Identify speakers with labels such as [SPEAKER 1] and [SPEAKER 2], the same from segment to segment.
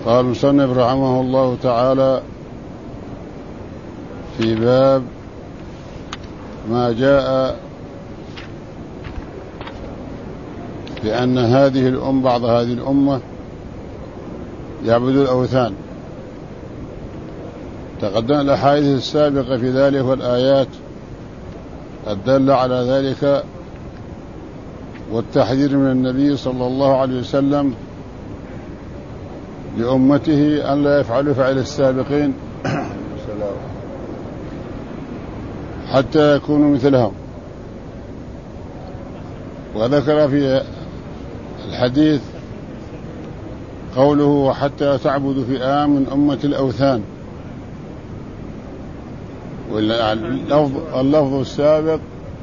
[SPEAKER 1] قال المصنف رحمه الله تعالى في باب ما جاء بأن بعض هذه الأمة يعبد الأوثان. تقدم الأحاديث السابقة في ذلك والآيات الدالة على ذلك والتحذير من النبي صلى الله عليه وسلم لأمته أن لا يفعلوا فعل السابقين حتى يكونوا مثلهم. وذكر في الحديث قوله وحتى تعبد فئام من أمة الأوثان. واللفظ السابق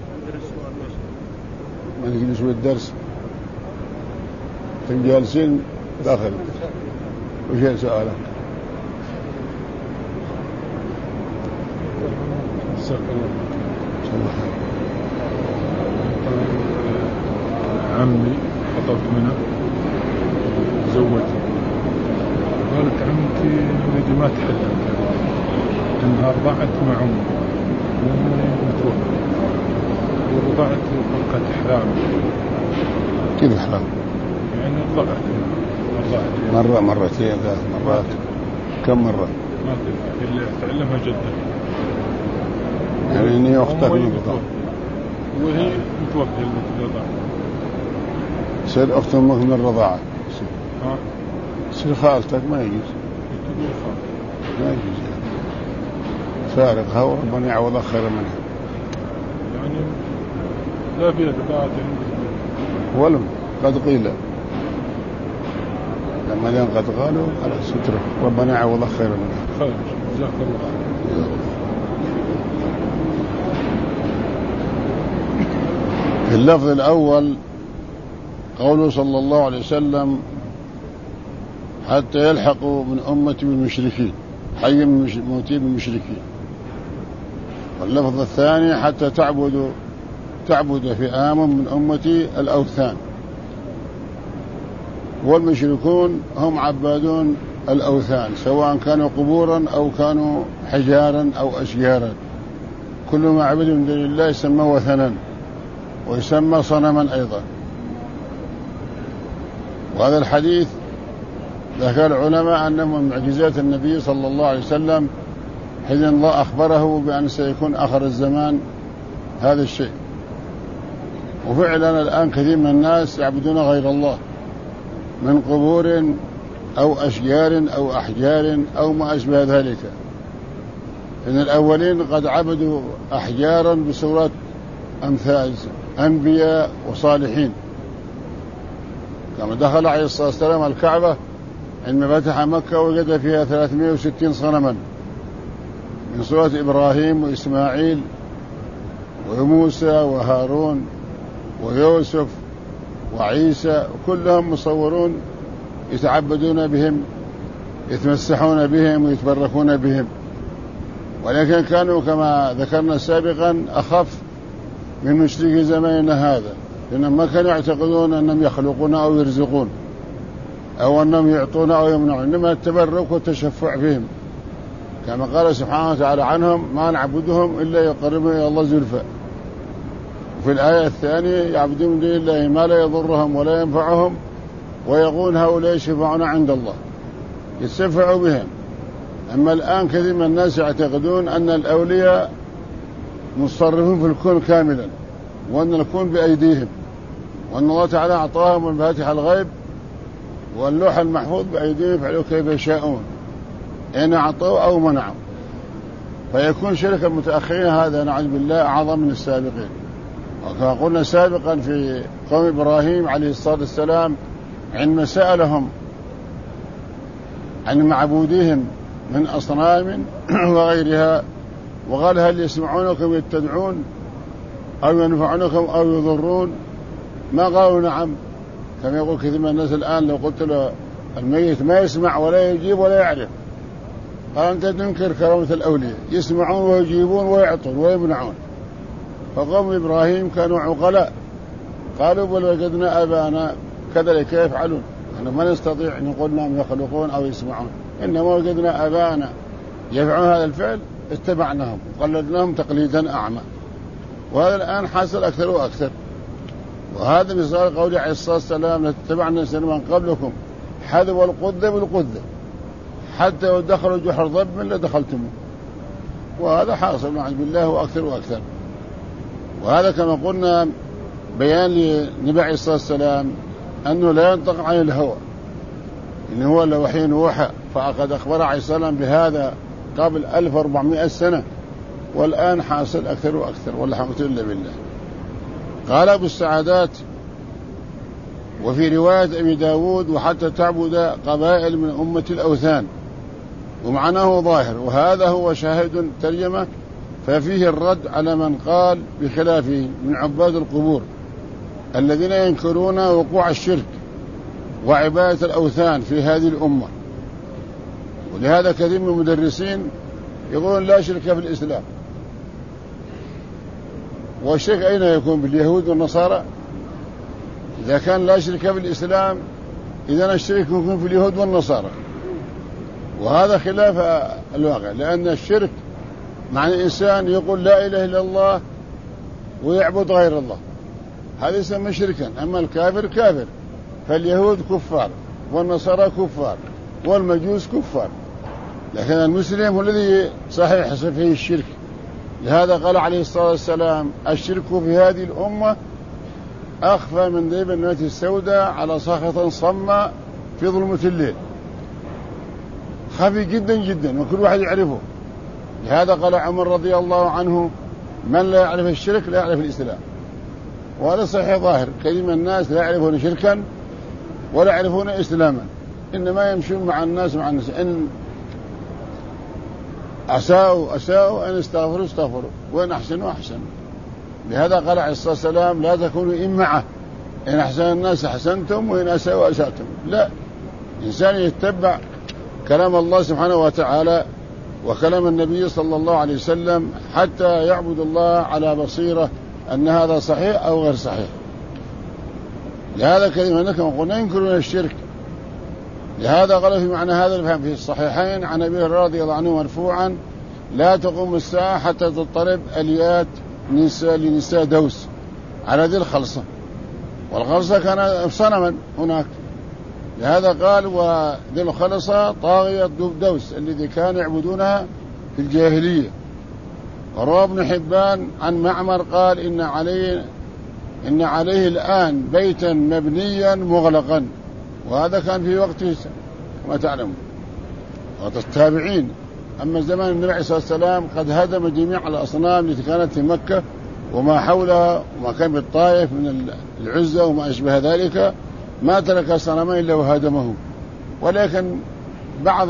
[SPEAKER 1] ما نجلس بالدرس كم جالسين داخل. وش سؤالك؟
[SPEAKER 2] عمي خطبت منه زوجته، قالت عمتي ولدي ما تحلم انها رضعت مع امي ومتوفى ورضعت وقت احلام.
[SPEAKER 1] كيف احلام؟
[SPEAKER 2] يعني رضعت
[SPEAKER 1] مرة مرتين 3 مرات. كم مرة؟
[SPEAKER 2] ما ادري اللي تعلمها جدة
[SPEAKER 1] يعني اني اختك من الرضاعة
[SPEAKER 2] وهي متوفية الرضاعة.
[SPEAKER 1] سير أخت أمك من الرضاعة سير خالتك ما يجوز فارقها وربنا يعوض خير منها.
[SPEAKER 2] يعني لا فيها دفاعات
[SPEAKER 1] ولم قد قيل لما قد قالوا على ستره ربنا يعوض خير منها.
[SPEAKER 2] خير جزاك الله.
[SPEAKER 1] في اللفظ الأول قوله صلى الله عليه وسلم حتى يلحقوا من أمتي بالمشركين حي من موتي بالمشركين. واللفظ الثاني حتى تعبد فئام من أمتي الأوثان. والمشركون هم عبادون الأوثان سواء كانوا قبورا أو كانوا حجارا أو أشجارا. كل ما عبد من دون الله يسمى وثنا ويسمى صنما أيضا. وهذا الحديث ذكر العلماء أنه من معجزات النبي صلى الله عليه وسلم حين الله أخبره بأن سيكون آخر الزمان هذا الشيء. وفعلا الآن كثير من الناس يعبدون غير الله من قبور أو أشجار أو أحجار أو ما أشبه ذلك. إن الأولين قد عبدوا أحجارا بصورة أمثال أنبياء وصالحين، كما دخل عليه الصلاة والسلام الكعبة عندما فتح مكة وجد فيها 360 صنما من صورة إبراهيم وإسماعيل وموسى وهارون ويوسف وعيسى، كلهم مصورون يتعبدون بهم يتمسحون بهم ويتبركون بهم. ولكن كانوا كما ذكرنا سابقا أخف من مشركي زماننا هذا، لأنهم ما كانوا يعتقدون أنهم يخلقون أو يرزقون أو أنهم يعطون أو يمنعون، إنما التبرك والتشفع بهم، كما قال سبحانه وتعالى عنهم ما نعبدهم إلا يقربون إلى الله زلفى. وفي الآية الثانية يعبدون من دون الله ما لا يضرهم ولا ينفعهم ويقول هؤلاء يشفعون عند الله، يتشفعوا بهم. أما الآن كثير من الناس يعتقدون أن الأولياء مصرفون في الكون كاملا، وأن الكون بأيديهم، وأن الله تعالى أعطاهم مفاتيح الغيب واللوح المحفوظ بأيديهم يفعلوا كيف يشاءون إن أعطوا أو منعوا. فيكون شرك المتأخرين هذا نعوذ بالله أعظم من السابقين. وكما قلنا سابقا في قوم إبراهيم عليه الصلاة والسلام عندما سألهم عن معبوديهم من أصنام وغيرها وقال هل يسمعونكم يتدعون أو ينفعونكم أو يضرون، ما قالوا نعم، كما يقول كثير من الناس الآن لو قلت له الميت ما يسمع ولا يجيب ولا يعرف، قال أنت تنكر كرامة الأولياء، يسمعون ويجيبون ويعطون ويمنعون. فقوم إبراهيم كانوا عقلاء قالوا بل وجدنا آباءنا كذلك يفعلون، نحن ما نستطيع أن نقول أنهم يخلقون أو يسمعون، إنما وجدنا آباءنا يفعلون هذا الفعل اتبعناهم وقلدناهم تقليدا أعمى، وهذا الآن حاصل أكثر وأكثر. وهذا مثال قوله عليه الصلاة والسلام: لتتبعن سنن من قبلكم حذو القذة بالقذة حتى لو دخلوا جحر ضب لدخلتموه. وهذا حاصل نعوذ بالله وأكثر وأكثر. وهذا كما قلنا بيان للنبي عليه الصلاة والسلام أنه لا ينطق عن الهوى، إن هو لوحي يوحى، فقد أخبر عليه الصلاة والسلام بهذا قبل 1400 سنة، والآن حاصل أكثر وأكثر، والحمد لله بالله. قال أبو السعادات: وفي رواية أبي داود: وحتى تعبد قبائل من أمة الأوثان، ومعناه ظاهر، وهذا هو شاهد ترجمة، ففيه الرد على من قال بخلافه من عباد القبور الذين ينكرون وقوع الشرك وعبادة الأوثان في هذه الأمة. ولهذا كثير من المدرسين يقولون لا شرك في الإسلام. والشرك أين يكون؟ باليهود والنصارى؟ إذا كان لا شرك في الإسلام إذن الشرك يكون في اليهود والنصارى، وهذا خلاف الواقع، لأن الشرك مع الإنسان يقول لا إله إلا الله ويعبد غير الله، هذا يسمى شركا. أما الكافر كافر، فاليهود كفار والنصارى كفار والمجوس كفار، لكن المسلم هو الذي صحيح يحصل فيه الشرك. لهذا قال عليه الصلاة والسلام: الشرك في هذه الأمة أخفى من ذيب النملة السوداء على صخرة صماء في ظلمة الليل، خفي جدا جدا وكل واحد يعرفه. لهذا قال عمر رضي الله عنه: من لا يعرف الشرك لا يعرف الإسلام. وهذا صحيح ظاهر، كثير من الناس لا يعرفون شركا ولا يعرفون إسلاما، إنما يمشون مع الناس إن أساءوا، إن استغفروا استغفروا، وإن أحسنوا أحسنوا. لهذا قال عليه الصلاة والسلام: لا تكونوا إمعة، إن أحسن الناس أحسنتم وإن أساءوا أسأتم. لا، إنسان يتبع كلام الله سبحانه وتعالى وكلام النبي صلى الله عليه وسلم حتى يعبد الله على بصيرة أن هذا صحيح أو غير صحيح. لهذا كلمة أنكم قلنا ينكرون الشرك. لهذا قال في معنى هذا الفهم في الصحيحين عن أبي هريرة رضي الله عنه مرفوعا: لا تقوم الساعة حتى تضطرب أليات لنساء دوس على ذي الخلصة، والخلصة كان صنما هناك. لهذا قال: وذي الخلصة طاغية دوس الذي كانوا يعبدونها في الجاهلية. وروى ابن حبان عن معمر قال: إن عليه الآن بيتا مبنيا مغلقا، وهذا كان في وقته كما تعلمون وقت التابعين. أما زمان النبي عليه الصلاة والسلام قد هدم جميع الأصنام التي كانت في مكة وما حولها وما كان بالطائف من العزة وما أشبه ذلك، ما ترك صنمين إلا وهدمه. ولكن بعض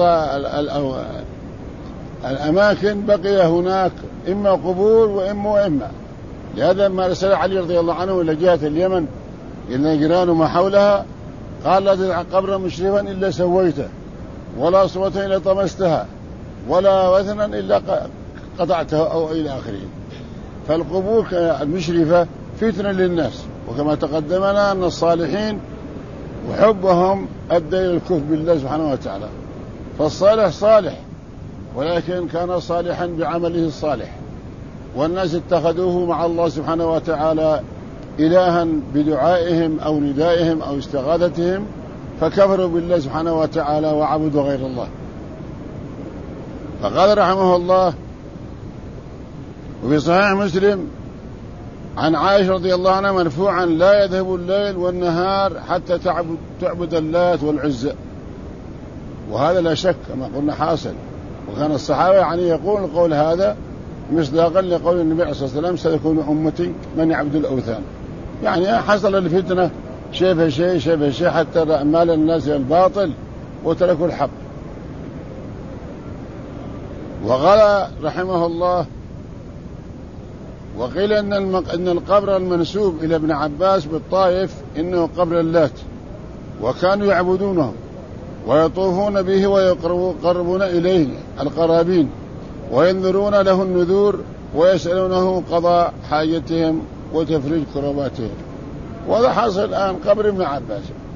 [SPEAKER 1] الأماكن بقي هناك إما قبور وإما. لهذا ما رسل علي رضي الله عنه إلى جهة اليمن إلى نجران وما حولها قال: لا تدع قبرا مشرفا إلا سويته، ولا صوة إلا طمستها، ولا وثنا إلا قطعته، أو إلى آخره. فالقبور المشرفة فتنة للناس، وكما تقدمنا أن الصالحين وحبهم أدى إلى الكفر بالله سبحانه وتعالى. فالصالح صالح، ولكن كان صالحا بعمله الصالح، والناس اتخذوه مع الله سبحانه وتعالى إلها بدعائهم أو ندائهم أو استغاثتهم، فكفروا بالله سبحانه وتعالى وعبدوا غير الله. فقال رحمه الله: وفي صحيح مسلم عن عائشة رضي الله عنها مرفوعا: لا يذهب الليل والنهار حتى تعبد اللات والعزى. وهذا لا شك كما قلنا حاصل، وكان الصحابة يقول القول هذا مصداقا لقول النبي عليه الصلاة والسلام: سيكون أمتي من يعبد الأوثان. يعني حصل الفتنة شيء شيء حتى مال الناس الباطل وتركوا الحق. وقال رحمه الله: وقيل إن القبر المنسوب إلى ابن عباس بالطائف إنه قبر اللات، وكانوا يعبدونه ويطوفون به ويقربون إليه القرابين وينذرون له النذور ويسألونه قضاء حاجتهم وتفريج كرباتهم. وهذا حاصل الآن قبر ابن عباس.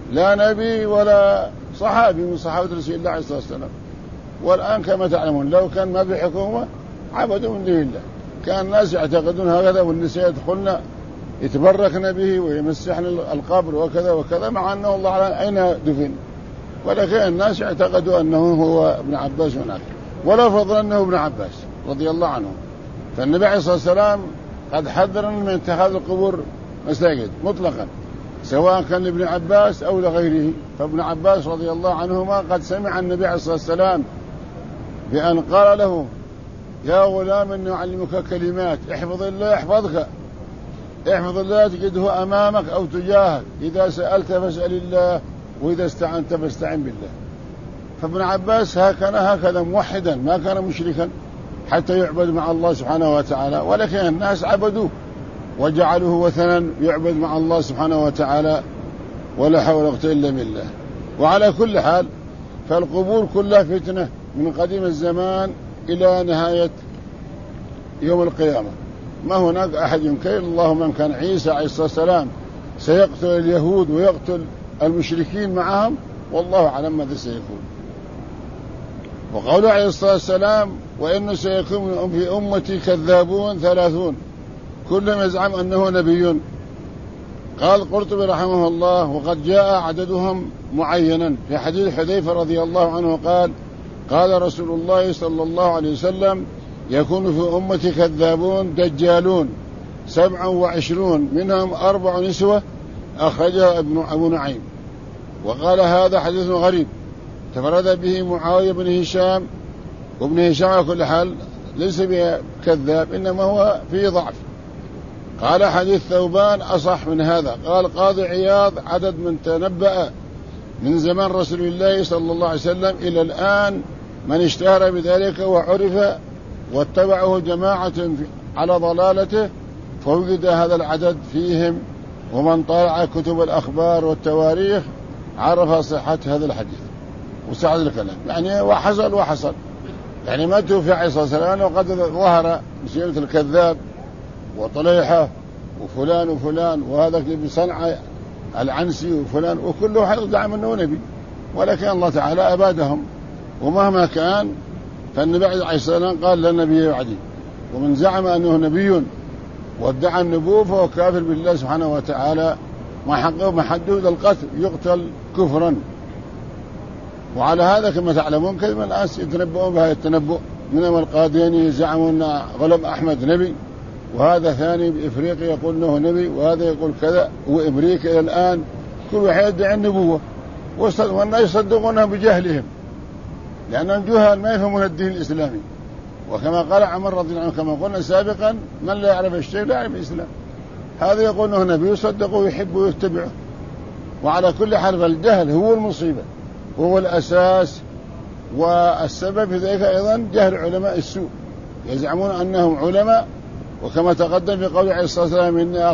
[SPEAKER 1] لا نبي ولا صحابي من صحابة رسول الله عليه الصلاة والسلام. والآن كما تعلمون لو كان ما بحكومة عبدوا من دون الله. كان الناس يعتقدون هكذا، والنساء يدخلن يتبركن به ويمسحن القبر وكذا وكذا، مع أنه الله أين دفن. ولكن الناس يعتقدوا أنه هو ابن عباس هناك، ولا فضل أنه ابن عباس رضي الله عنه. فالنبي عليه الصلاة والسلام قد حذر من اتخاذ القبور مساجد مطلقا، سواء كان لابن عباس أو لغيره. فابن عباس رضي الله عنهما قد سمع النبي عليه الصلاة والسلام بأن قال له: يا غلام إني أعلمك كلمات، احفظ الله يحفظك، احفظ الله تجده أمامك أو تجاهك، إذا سألت فاسأل الله، وإذا استعنت فاستعن بالله. فابن عباس كان هكذا موحدا، ما كان مشركا حتى يعبد مع الله سبحانه وتعالى، ولكن الناس عبدوه وجعلوه وثنا يعبد مع الله سبحانه وتعالى، ولا حول ولا قوة إلا بالله. وعلى كل حال فالقبور كلها فتنة من قديم الزمان إلى نهاية يوم القيامة. ما هناك أحد ينكر، اللهم من كان عيسى عليه الصلاة والسلام سيقتل اليهود ويقتل المشركين معهم، والله أعلم ماذا سيكون. وقوله عليه الصلاة والسلام: وإنه سيكون في أمتي كذابون 30 كلهم يزعم أنه نبي. قال القرطبي رحمه الله: وقد جاء عددهم معينا في حديث حذيفة رضي الله عنه قال: قال رسول الله صلى الله عليه وسلم: يكون في أمتي كذابون دجالون 27 منهم 4 نسوة، أخرجها أبو نعيم. وقال: هذا حديث غريب تفرد به معاوية بن هشام، وابن هشام على كل حال ليس بكذاب، إنما هو فيه ضعف. قال: حديث ثوبان أصح من هذا. قال قاضي عياض: عدد من تنبأ من زمان رسول الله صلى الله عليه وسلم إلى الآن من اشتهر بذلك وعرف واتبعه جماعة على ضلالته، فوجد هذا العدد فيهم. ومن طالع كتب الأخبار والتواريخ عرف صحة هذا الحديث وسعد الكلام. يعني وحصل يعني ما توفي عليه الصلاة والسلام وقد ظهر مسيرة الكذاب وطليحة وفلان وفلان، وهذا اللي بصنعاء العنسي وفلان، وكله حق زعم أنه نبي، ولكن الله تعالى أبادهم. ومهما كان فالنبي عليه الصلاة والسلام قال: لا نبي بعدي. ومن زعم أنه نبي وادعى النبوة فهو كافر بالله سبحانه وتعالى، ما حدود القتل، يقتل كفرا. وعلى هذا كما تعلمون كثير من الناس يتنبؤون بهذا التنبؤ، منهم القادياني زعموا أن غلام أحمد نبي، وهذا ثاني بإفريقيا يقول أنه نبي، وهذا يقول كذا، وأمريكا إلى الآن كل واحد يدعي النبوة، والناس يصدقونها بجهلهم، لأنهم جهال ما يفهمون الدين الإسلامي. وكما قال عمر رضي الله عنه كما قلنا سابقا: من لا يعرف الشيء لا يعرف الإسلام. هذا يقول أنه نبي يصدقه ويحبه ويتبعه. وعلى كل حال فالجهل هو المصيبة، وهو الأساس والسبب في ذلك. أيضا جهل علماء السوء، يزعمون أنهم علماء، وكما تقدم في قول عليه الصلاة والسلام: إني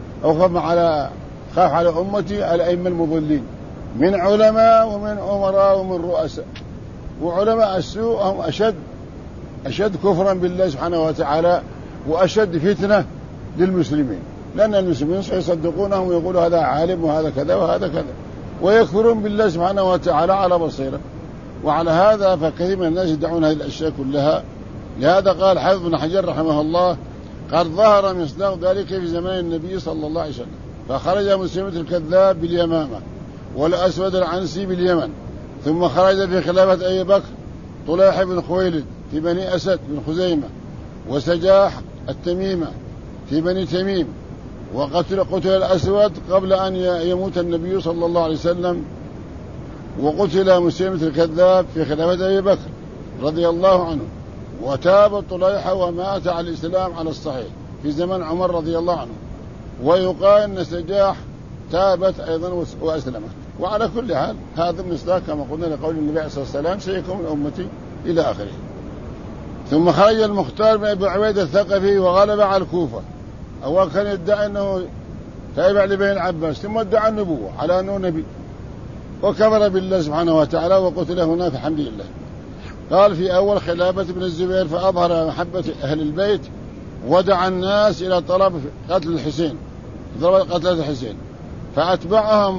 [SPEAKER 1] خاف على أمتي الأئمة المضلين، من علماء ومن أمراء ومن رؤساء. وعلماء السوء هم أشد كفرا بالله سبحانه وتعالى، وأشد فتنة للمسلمين، لأن المسلمين سيصدقونهم ويقولوا هذا عالم وهذا كذا وهذا كذا، ويكفرون بالله سبحانه وتعالى على بصيرة. وعلى هذا فكثير من الناس يدعون هذه الأشياء كلها. لهذا قال حافظ بن حجر رحمه الله: قد ظهر مصداق ذلك في زمان النبي صلى الله عليه وسلم، فخرج مسلمة الكذاب باليمامة، والأسود العنسي باليمن، ثم خرج في خلافة أبي بكر طليح بن خويلد في بني أسد بن خزيمة، وسجاح التميمة في بني تميم. قتل الأسود قبل أن يموت النبي صلى الله عليه وسلم، وقتل مسلمة الكذاب في خلافة أبي بكر رضي الله عنه. وتاب طليحة ومات على الإسلام على الصحيح في زمن عمر رضي الله عنه. ويقال أن سجاح تابت أيضا وأسلمت. وعلى كل حال هذا المصداق كما قلنا لقول النبي عليه الصلاة والسلام: سيكون من أمتي إلى آخره. ثم خرج المختار بن أبي عبيد الثقفي وغلب على الكوفة. أول كان يدعي أنه تابع لبني العباس، ثم ادعى النبوة على أنه نبي، وكفر بالله سبحانه وتعالى وقتل هناك الحمد لله. قال: في أول خلافة ابن الزبير فأظهر محبة أهل البيت، ودعا الناس إلى طلب قتل الحسين، فأتبعهم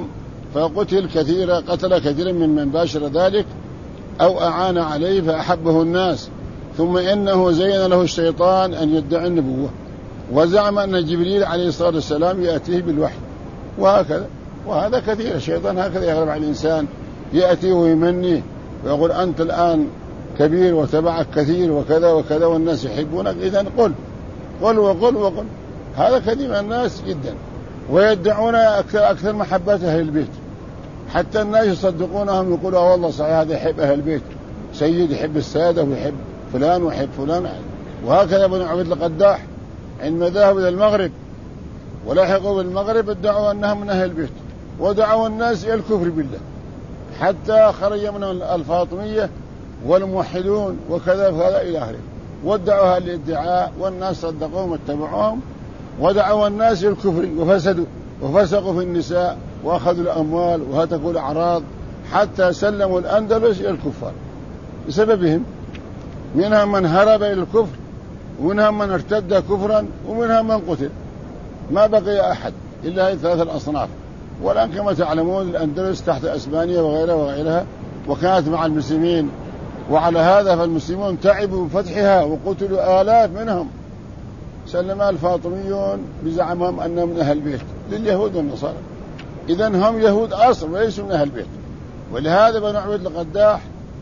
[SPEAKER 1] فقتل كثيرا، قتل كثيرا من باشر ذلك أو أعان عليه فأحبه الناس. ثم إنه زين له الشيطان أن يدعي النبوة، وزعم أن جبريل عليه الصلاة والسلام يأتيه بالوحي، وهكذا. وهذا كثير، الشيطان هكذا يغلب على الإنسان، يأتيه ويمنيه ويقول أنت الآن كبير وتبعك كثير وكذا وكذا والناس يحبونك، إذن قل قل وقل وقل. هذا كثير من الناس جدا، ويدعون أكثر محبة أهل البيت، حتى الناس يصدقونهم، يقولوا والله صحيح هذا يحب أهل البيت، سيد يحب السادة ويحب فلان ويحب فلان. وهكذا بن عبد القداح عندما ذهبوا إلى المغرب ولحقوا بالمغرب ادعوا أنهم من أهل البيت، ودعوا الناس إلى الكفر بالله، حتى خرج منهم الفاطمية والموحدون وكذا فهذا إلى آخره، وادعوا الادعاء والناس صدقوهم واتبعوهم، ودعوا الناس إلى الكفر وفسدوا وفسقوا في النساء وأخذوا الأموال وهتكوا الأعراض، حتى سلموا الأندلس إلى الكفار بسببهم. منهم من هرب إلى الكفر، ومنهم من ارتد كفرا، ومنهم من قتل، ما بقي أحد إلا هذه الثلاثة الأصناف. والآن كما تعلمون الأندلس تحت أسبانيا وغيرها وغيرها، وكانت مع المسلمين، وعلى هذا فالمسلمون تعبوا بفتحها وقتلوا آلاف منهم. سلم الفاطميون بزعمهم أنهم من أهل البيت لليهود والنصارى، إذن هم يهود أصل وليسوا من أهل البيت. ولهذا بن عبد القداح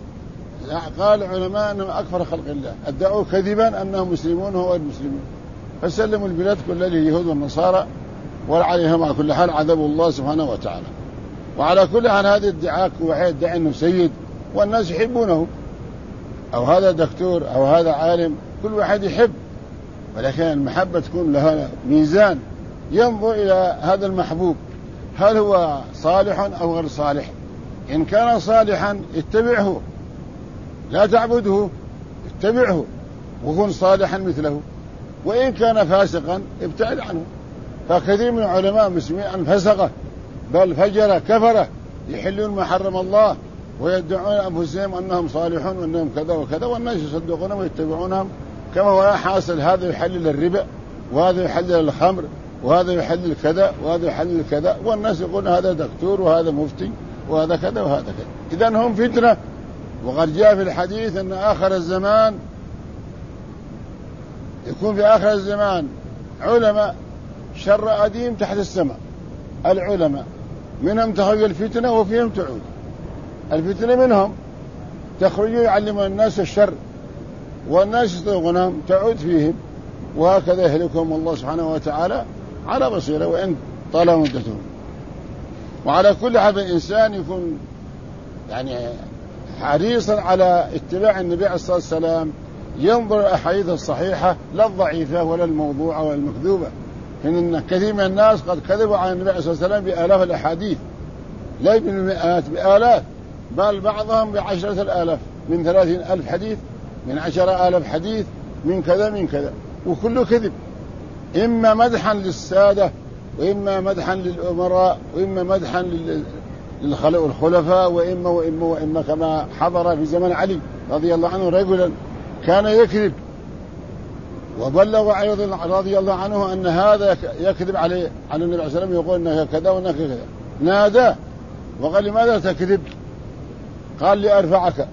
[SPEAKER 1] قال العلماء أنهم أكفر خلق الله، ادعوا كذبا أنهم مسلمون هو المسلمين، فسلموا البلاد كلها لليهود والنصارى، وعليهم على كل حال عذاب الله سبحانه وتعالى. وعلى كل حال هذه ادعاء، واحد يدعي أنه سيد والناس يحبونه، أو هذا دكتور أو هذا عالم، كل واحد يحب، ولكن المحبة تكون لها ميزان، ينظر إلى هذا المحبوب هل هو صالح أو غير صالح. إن كان صالحا اتبعه، لا تعبده، اتبعه وكن صالحا مثله، وإن كان فاسقا ابتعد عنه. فكثير من علماء المسلمين أن فسقه بل فجر كفره، يحلون ما حرم الله ويدعون أنفسهم أنهم صالحون وأنهم كذا وكذا، والناس يصدقونهم ويتبعونهم، كما هو حاصل هذا يحلل الربا، وهذا يحلل الخمر، وهذا يحلل كذا، وهذا يحلل كذا، والناس يقولون هذا دكتور وهذا مفتي وهذا كذا وهذا كذا. إذن هم فتنة. وقد جاء في الحديث أن آخر الزمان يكون في آخر الزمان علماء شر أديم تحت السماء. العلماء منهم تخرج الفتنة وفيهم تعود الفتنة، منهم تخرج يعلمون الناس الشر والناس يصدقونهم تعود فيهم، وهكذا يهلكهم الله سبحانه وتعالى على بصيرة وإن طال مدتهم. وعلى كل حال الإنسان يكون يعني حريصا على اتباع النبي عليه الصلاة والسلام، ينظر الأحاديث الصحيحة لا الضعيفة ولا الموضوعة ولا المكذوبة. إن كثير من الناس قد كذبوا عن النبي عليه الصلاة والسلام بآلاف الأحاديث، لا بالمئات، بآلاف، بل بعضهم ب10 الآلاف، من 30,000 حديث، من 10,000 حديث، من كذا من كذا، وكله كذب، إما مدحا للسادة، وإما مدحا للأمراء، وإما مدحا للخلفاء، وإما كما حضر في زمن علي رضي الله عنه رجلا كان يكذب، وبلغ أيضا رضي الله عنه أن هذا يكذب عليه عن النبي عليه الصلاة والسلام، يقول أنه كذا وأنه كذا، ناداه وقال لماذا تكذب؟ قال لأرفعك،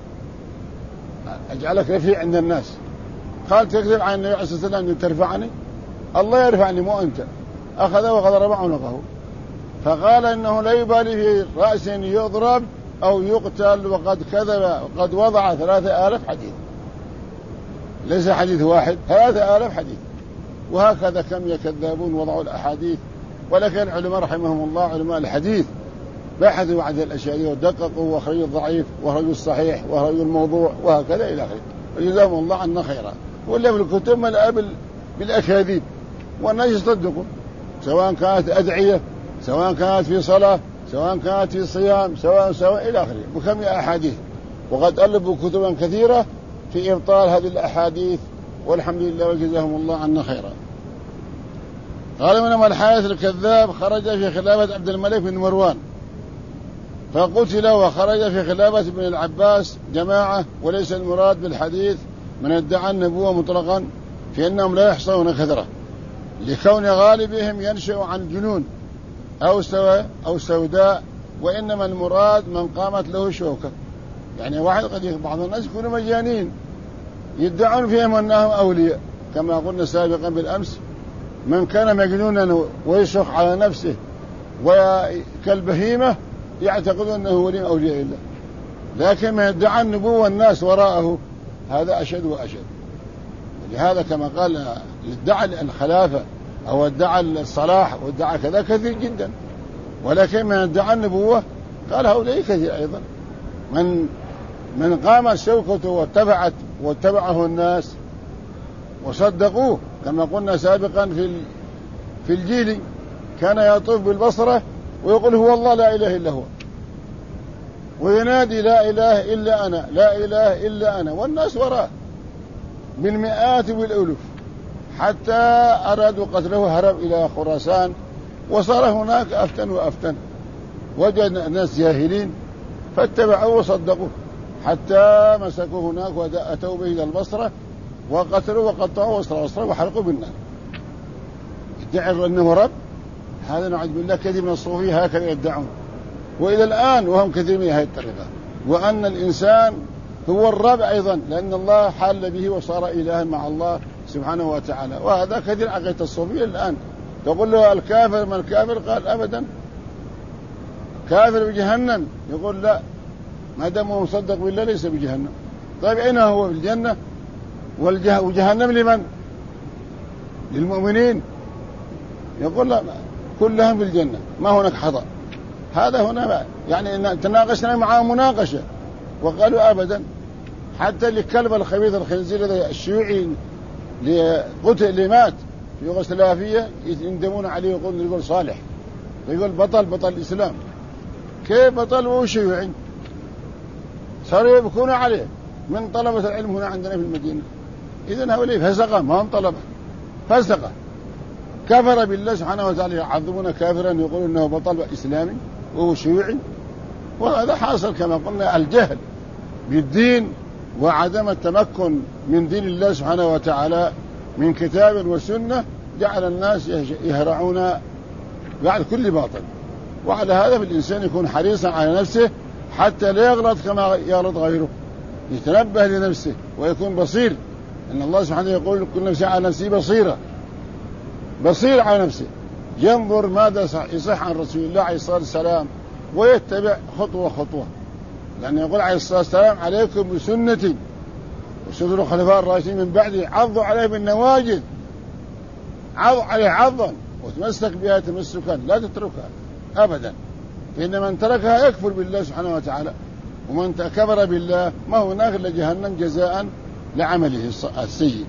[SPEAKER 1] أجعلك رفيع عند الناس. قال تكذب عن النبي عليه الصلاة والسلام أن ترفعني؟ الله يرفعني مو أنت. أخذه وضرب عنقه، فقال إنه لا يبالي في رأس يضرب أو يقتل، وقد كذب وقد وضع 3,000 حديث، ليس حديث واحد، 3,000 حديث. وهكذا كم يكذبون وضعوا الأحاديث. ولكن العلماء رحمهم الله علماء الحديث بحثوا عن الأشياء ودققوا واخرجوا الضعيف واخرجوا الصحيح واخرجوا الموضوع وهكذا إلى آخره، وجزاهم الله عنا خيرا. ولا في الكتب ملأ بالأكاذيب، والناس يصدقوا، سواء كانت أدعية، سواء كانت في صلاة، سواء كانت في صيام، سواء إلى آخره، وكم أحاديث. وقد ألفوا كتبا كثيرة في إبطال هذه الأحاديث، والحمد لله وجزاهم الله عنا خيرا. قال منهم الحارث الكذاب خرج في خلافة عبد الملك بن مروان فقتل، وخرج في خلافة ابن العباس جماعة، وليس المراد بالحديث من ادعى النبوة مطلقا، في أنهم لا يحصون كثرة، لكون غالبهم ينشأ عن جنون أو سوداء، وإنما المراد من قامت له شوكة. يعني واحد بعض الناس يكونوا مجانين يدعون فيهم أنهم أولياء، كما قلنا سابقا بالأمس، من كان مجنونا ويشق على نفسه وكالبهيمة يعتقد أنه ولي أولياء الله، لكن من ادعى النبوة الناس وراءه هذا أشد وأشد. لهذا كما قال ادعى الخلافة أو ادعى الصلاح وادعى كذا كثير جدا، ولكن من ادعى النبوة قال هؤلاء كثير أيضا. من قام شوكته واتبعه الناس وصدقوه، كما قلنا سابقا في الجيل كان يطوف بالبصرة ويقول هو الله لا إله إلا هو، وينادي لا إله إلا أنا لا إله إلا أنا، والناس وراء بالمئات والألوف، حتى أرادوا قتله هرب إلى خراسان، وصار هناك أفتن وأفتن، وجد ناس جاهلين فاتبعوه وصدقوه حتى مسكوه هناك وأتوا به إلى البصرة وقتلوا وقطعوا وصروا وحرقوا بالنار. يدعي أنه رب، هذا نعوذ بالله كثير من الصوفية هكذا يدعون، وإلى الآن وهم كثير من هذه الطريقة، وأن الإنسان هو الرب أيضا، لأن الله حال به وصار إلها مع الله سبحانه وتعالى. وهذا كثير عقيدة الصوفية الآن. تقول له الكافر ما الكافر؟ قال أبدا، كافر بجهنم. يقول لا، ما دام هو مصدق بالله ليس بجهنم. طيب أين هو؟ في الجنة. وجهنم لمن؟ للمؤمنين. يقول لا، كلهم في الجنة، ما هناك حظر. هذا هنا يعني تناقشنا معه مناقشة، وقالوا أبدا، حتى الكلب الخبيث الخنزير الشيوعي اللي مات في يوغوسلافيا يندمون عليه، يقول صالح، يقول بطل الإسلام. كيف بطل وهو شيوعي؟ صاروا يبكون عليه من طلبة العلم هنا عندنا في المدينة. إذن هؤلاء فسقة، ما هم طلبة، فسقة، كفر بالله سبحانه وتعالى، يعظمون كافرا يقولون أنه بطل إسلامي وهو شيوعي. وهذا حاصل كما قلنا الجهل بالدين وعدم التمكن من دين الله سبحانه وتعالى من كتاب وسنة، جعل الناس يهرعون بعد كل باطل. وعلى هذا الإنسان يكون حريصا على نفسه حتى لا يغلط كما يغلط غيره، يتنبه لنفسه ويكون بصير. إن الله سبحانه يقول كل نفس على نفسه بصير على نفسه، ينظر ماذا يصح عن رسول الله عليه الصلاة والسلام ويتبع خطوة خطوة. لأنه يقول عليه الصلاة والسلام عليكم بسنتي وسنة الخلفاء الراشدين من بعدي، عضوا عليه بالنواجذ، عضوا عليه عضا وتمسك بها تمسكا لا تتركها أبدا، فإن من تركها يكفر بالله سبحانه وتعالى، ومن كفر بالله ما هناك إلا جهنم جزاء لعمله السيء.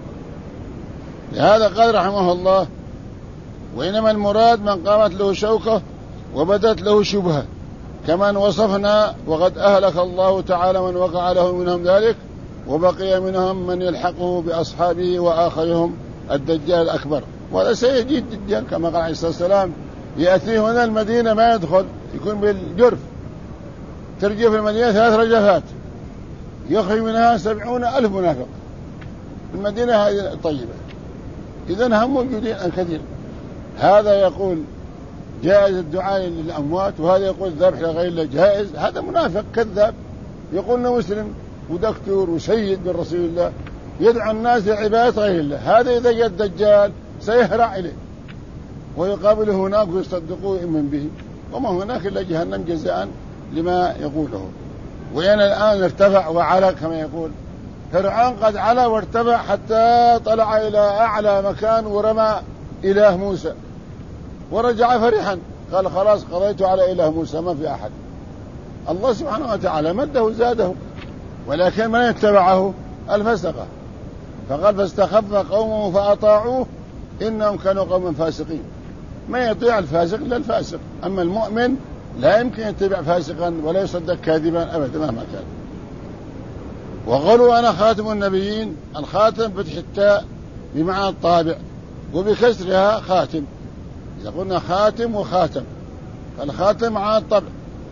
[SPEAKER 1] لهذا قال رحمه الله: وإنما المراد من قامت له شوكة وبدت له شبهة كمن وصفنا، وقد أهلك الله تعالى من وقع له منهم ذلك، وبقي منهم من يلحقه بأصحابه وآخرهم الدجال الأكبر. وهذا سيجي الدجال كما قال عليه الصلاة والسلام: يأتي هنا المدينة ما يدخل، يكون بالجرف، ترجف المدينة 3 رجفات، يخرج منها 70,000 منافق. المدينة هذه طيبة. إذن هم موجودين كثير. هذا يقول جائز الدعاء للأموات، وهذا يقول الذبح لغير الله جائز. هذا منافق كذاب يقول انه مسلم ودكتور وسيد من رسول الله، يدعو الناس لعبادة غير الله. هذا إذا جاء الدجال سيهرع إليه ويقابله هناك ويصدقوه يؤمن به، وما هناك إلا جهنم جزاء لما يقوله. وين الآن ارتفع وعلى كما يقول فرعون، قد علا وارتفع حتى طلع إلى أعلى مكان ورمى إله موسى ورجع فرحا، قال خلاص قضيت على إله موسى ما في أحد. الله سبحانه وتعالى مده زاده، ولكن من يتبعه الفسقة. فقال: فاستخف قومه فأطاعوه إنهم كانوا قوما فاسقين. ما يطيع الفاسق إلا الفاسق، أما المؤمن لا يمكن يتبع فاسقا ولا يصدق كاذبا أبدا مهما كان. وقالوا أنا خاتم النبيين. الخاتم فتح التاء بمعنى الطابع وبكسرها خاتم. إذا قلنا خاتم وخاتم، الخاتم معنى الطبع،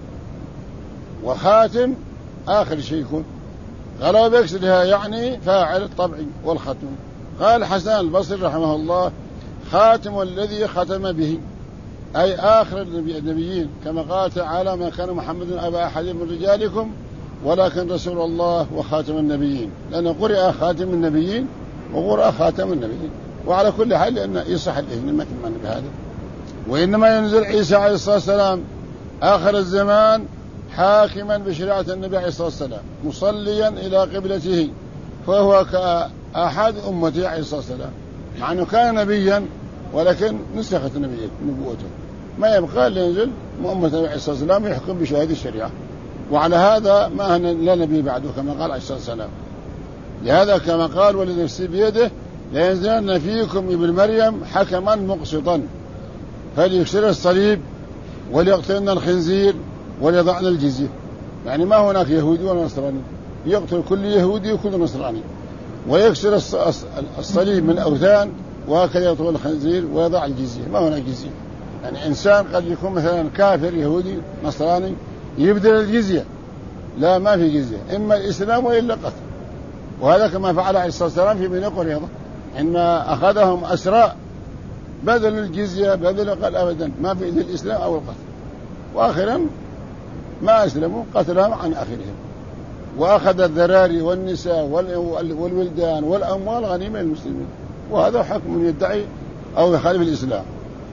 [SPEAKER 1] وخاتم آخر شيء يكون. قالوا بكسرها يعني فاعل الطبع والختم. قال حسن البصري رحمه الله: خاتم الذي ختم به، أي آخر النبيين، كما قال تعالى: ما كان محمد أبا أحد من رجالكم ولكن رسول الله وخاتم النبيين، لأن قرئ خاتم النبيين وقرئ خاتم النبيين. وعلى كل حال لأن يصح الإذن ما تمنى بهذا. وإنما ينزل عيسى عليه الصلاة والسلام آخر الزمان حاكما بشريعة النبي عليه الصلاة والسلام، مصليا إلى قبلته، فهو كأحد أمته عليه الصلاة والسلام، مع أنه كان نبيا ولكن نسخت نبوته، ما يبقى إلا ينزل أمة النبي عليه الصلاة والسلام يحكم بشهادة الشريعة. وعلى هذا ما لا نبي بعده كما قال عليه الصلاة والسلام. لهذا كما قال: والذي نفسي بيده لينزلن فيكم ابن مريم حكما مقسطا فليكسر الصليب وليقتلن الخنزير وليضعن الجزية. يعني ما هناك يهودي ولا نصراني، يقتل كل يهودي وكل نصراني، ويكسر الصليب من الأوثان، وهكذا يطول الخنزير ويضع الجزية. ما هناك جزية. يعني إنسان قد يكون مثلا كافر يهودي نصراني يبدل الجزية، لا، ما في جزية، إما الإسلام وإلا قتل. وهذا كما فعل عليه الصلاة والسلام في بني قريظة، إنما أخذهم أسراء بدل الجزية، بدل قال أبدا ما في إلا الإسلام أو القتل، وآخرا ما أسلموا قتلهم عن آخرهم، وأخذ الذراري والنساء والولدان والأموال غنيمة للمسلمين. وهذا حكم يدعي أو يخالف الإسلام.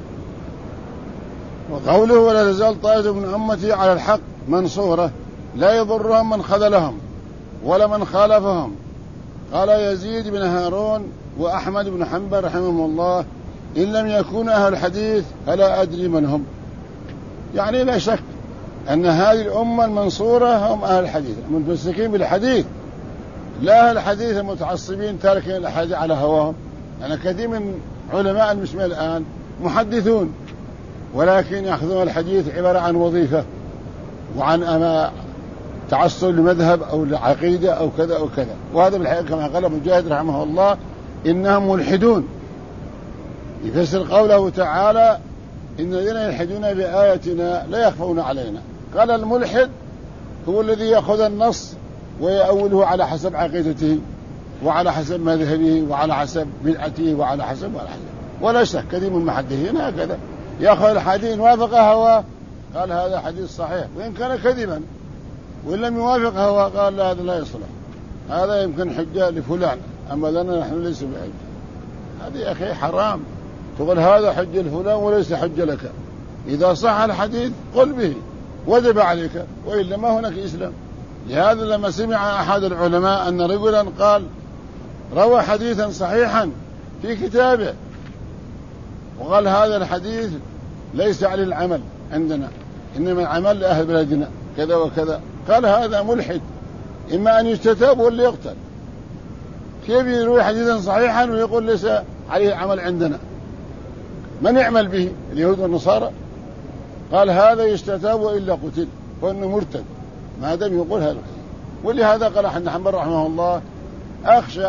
[SPEAKER 1] وقوله: ولا تزال طائفة من أمتي على الحق منصورة لا يضرهم من خذلهم ولا من خالفهم. قال يزيد بن هارون وأحمد بن حنبل رحمهم الله: إن لم يكون أهل الحديث فلا أدري من هم. يعني لا شك أن هذه الأمة المنصورة هم أهل الحديث المتمسكين بالحديث، لا أهل الحديث المتعصبين تاركين الأحاديث على هواهم. يعني كثير من علماء المسلمين الآن محدثون، ولكن يأخذون الحديث عبارة عن وظيفة وعن تعصب لمذهب أو لعقيدة أو كذا أو كذا. وهذا بالحقيقة كما قال مجاهد رحمه الله: إنهم ملحدون. يفسر قوله تعالى: إن الذين يلحدون بآياتنا لا يخفون علينا. قال الملحد هو الذي يأخذ النص ويأوله على حسب عقيدته وعلى حسب مذهبه وعلى حسب بدعته وعلى حسب. ولا شك كثير من المحدثين هكذا يأخذ الحديث وافق هواه قال هذا حديث صحيح، وإن كان كذبا، وإن لم يوافق هواه قال لا هذا لا يصلح، هذا يمكن حجة لفلان أما لنا نحن ليس بحجة. هذا يا أخي حرام تقول هذا حجة لفلان وليس حجة لك. إذا صح الحديث قل به وجب عليك، وإلا ما هناك إسلام. لهذا لما سمع أحد العلماء أن رجلا قال روى حديثا صحيحا في كتابه وقال هذا الحديث ليس على العمل عندنا، إنما العمل لأهل بلدنا كذا وكذا، قال هذا ملحد، إما أن يستتاب ولا يقتل. كيف يروي حديثا صحيحا ويقول ليس عليه عمل عندنا؟ من يعمل به؟ اليهود والنصارى. قال هذا يستتاب وإلا قتل، وأنه مرتد ما دام يقول هذا. ولهذا قال أحمد حنبل رحمه الله: أخشى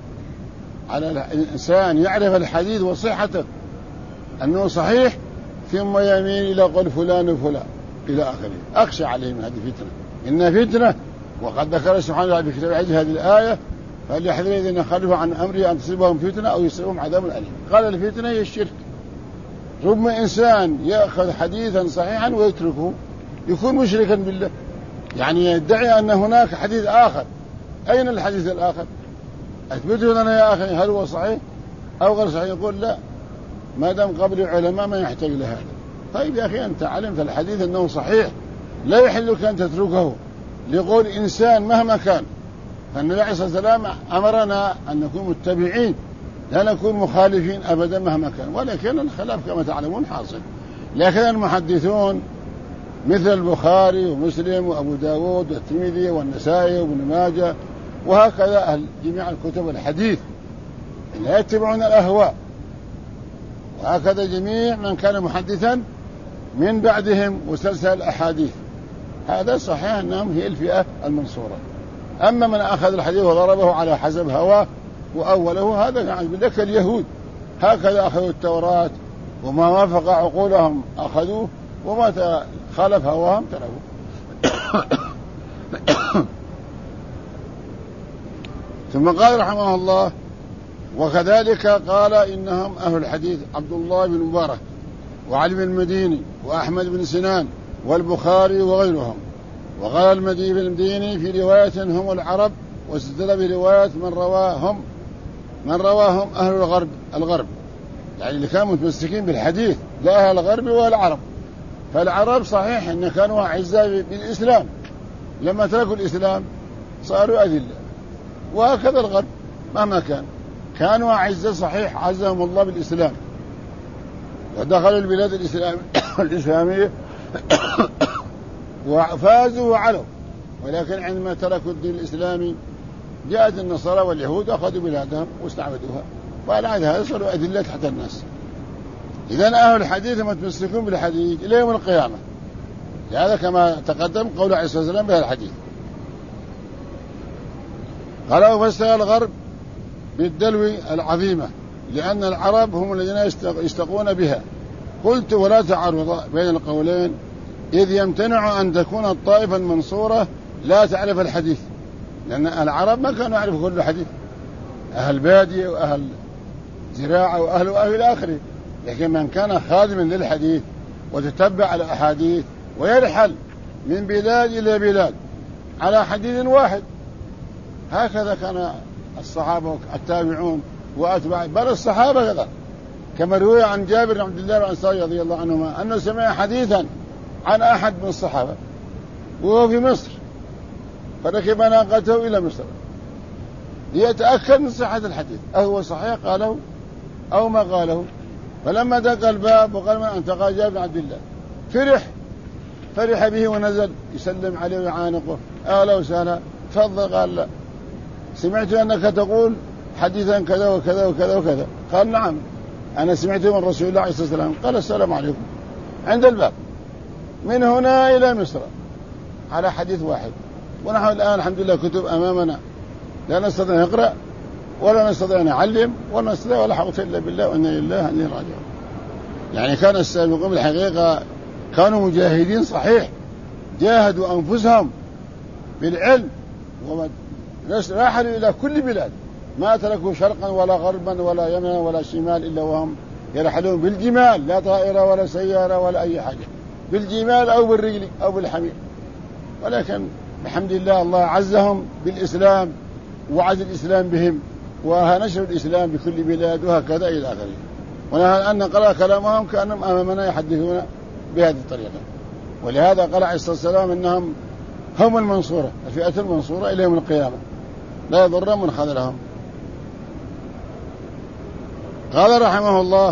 [SPEAKER 1] على الإنسان يعرف الحديث وصحته أنه صحيح ثم يميل إلى قول فلان وفلان إلى آخره. أخشى عليه من هذه الفتنة، إن فتنة. وقد ذكر سبحانه وتعالى في كتاب هذه الآية: فليحذر الذين خالفوا عن أمره أن تصيبهم فتنة أو يصيبهم عذاب أليم. قال الفتنة هي الشرك. ربما إنسان يأخذ حديثا صحيحا ويتركه يكون مشركا بالله، يعني يدعي أن هناك حديث آخر. أين الحديث الآخر؟ أثبته لنا يا أخي، هل هو صحيح أو غير صحيح؟ يقول لا، ما دام قبل العلماء ما يحتاج لهذا. طيب يا أخي أنت علمت الحديث أنه صحيح، لا يحل لك أن تتركه لقول إنسان مهما كان. فالنبي عليه الصلاة والسلام أمرنا أن نكون متبعين لا نكون مخالفين أبدا مهما كان، ولكن الخلاف كما تعلمون حاصل. لكن المحدثون مثل البخاري ومسلم وأبو داود والترمذي والنسائي وابن ماجه وهكذا أهل جميع الكتب الحديث لا يتبعون الأهواء، وهكذا جميع من كان محدثا من بعدهم وسلسل الأحاديث. هذا صحيح أنهم هي الفئة المنصورة. أما من أخذ الحديث وضربه على حسب هواه وأوله هذا يعني بذلك اليهود هكذا أخذوا التوراة وما وافق عقولهم أخذوه وما خالف هواهم تركوه. ثم قال رحمه الله: وكذلك قال إنهم أهل الحديث عبد الله بن مبارك وعلي بن المديني وأحمد بن سنان والبخاري وغيرهم. وقال المديني بن المديني في رواية هم العرب، واستدل برواية من رواهم أهل الغرب، يعني اللي كانوا متمسكين بالحديث لا أهل الغرب ولا العرب. فالعرب صحيح أن كانوا أعزاء بالإسلام، لما تركوا الإسلام صاروا أذلة، وهكذا الغرب مهما كانوا أعزاء صحيح، عزهم الله بالإسلام ودخلوا البلاد الإسلامية وفازوا وعلوا. ولكن عندما تركوا الدين الإسلامي جاءت النصارى واليهود أخذوا بلادهم واستعبدوها، وعلى هذا صاروا أذلة تحت الناس. إذن أهل الحديث متمسكون بالحديث إلى يوم القيامة، لهذا كما تقدم قول عليه الصلاة والسلام بهذا الحديث. قالوا فاستوى الغرب بالدلو العظيمة لأن العرب هم الذين يستقون بها. قلت ولا تعارض بين القولين، إذ يمتنع أن تكون الطائفة المنصورة لا تعرف الحديث، لأن العرب ما كانوا يعرفوا كل حديث، أهل بادية وأهل زراعة وأهل إلى آخره. لكن من كان خادما للحديث وتتبع الأحاديث ويرحل من بلاد إلى بلاد على حديث واحد، هكذا كان الصحابة التابعون وأتباع، بل الصحابة كذا، كما روي عن جابر بن عبد الله الأنصاري رضي الله عنهما أنه سمع حديثا عن أحد من الصحابة وهو في مصر، فركب ناقته إلى مصر ليتأكد من صحة الحديث أهو صحيح قاله أو ما قاله. فلما دق الباب وقال من أنت؟ قال جابر بن عبد الله. فرح به ونزل يسلم عليه ويعانقه، أهلا وسهلا، تفضل. قال لا، سمعت أنك تقول حديثا كذا وكذا وكذا وكذا. قال نعم، أنا سمعته من رسول الله عليه الصلاة والسلام. قال السلام عليكم، عند الباب من هنا إلى مصر على حديث واحد. ونحن الآن الحمد لله كتب أمامنا لا نستطيع نقرأ ولا نستطيع نعلم ولا نستطيع ولا حول إلا بالله وإنا لله وإنا إليه راجعون. يعني كان السابقون بالحقيقة كانوا مجاهدين صحيح، جاهدوا أنفسهم بالعلم ورحلوا إلى كل بلاد، ما تركوا شرقا ولا غربا ولا يمنا ولا شمال إلا وهم يرحلون بالجمال، لا طائرة ولا سيارة ولا أي حاجة، بالجمال أو بالرجل أو بالحمير. ولكن الحمد لله الله عزهم بالإسلام وعز الإسلام بهم ونشر الإسلام بكل بلاد وهكذا إلى آخره. ونحن نقرأ كلامهم كأنهم أمامنا يحدثون بهذه الطريقة. ولهذا قال عليه الصلاة والسلام إنهم هم المنصورة، الفئة المنصورة إلى يوم القيامة، لا يضر من خذلهم. قال رحمه الله،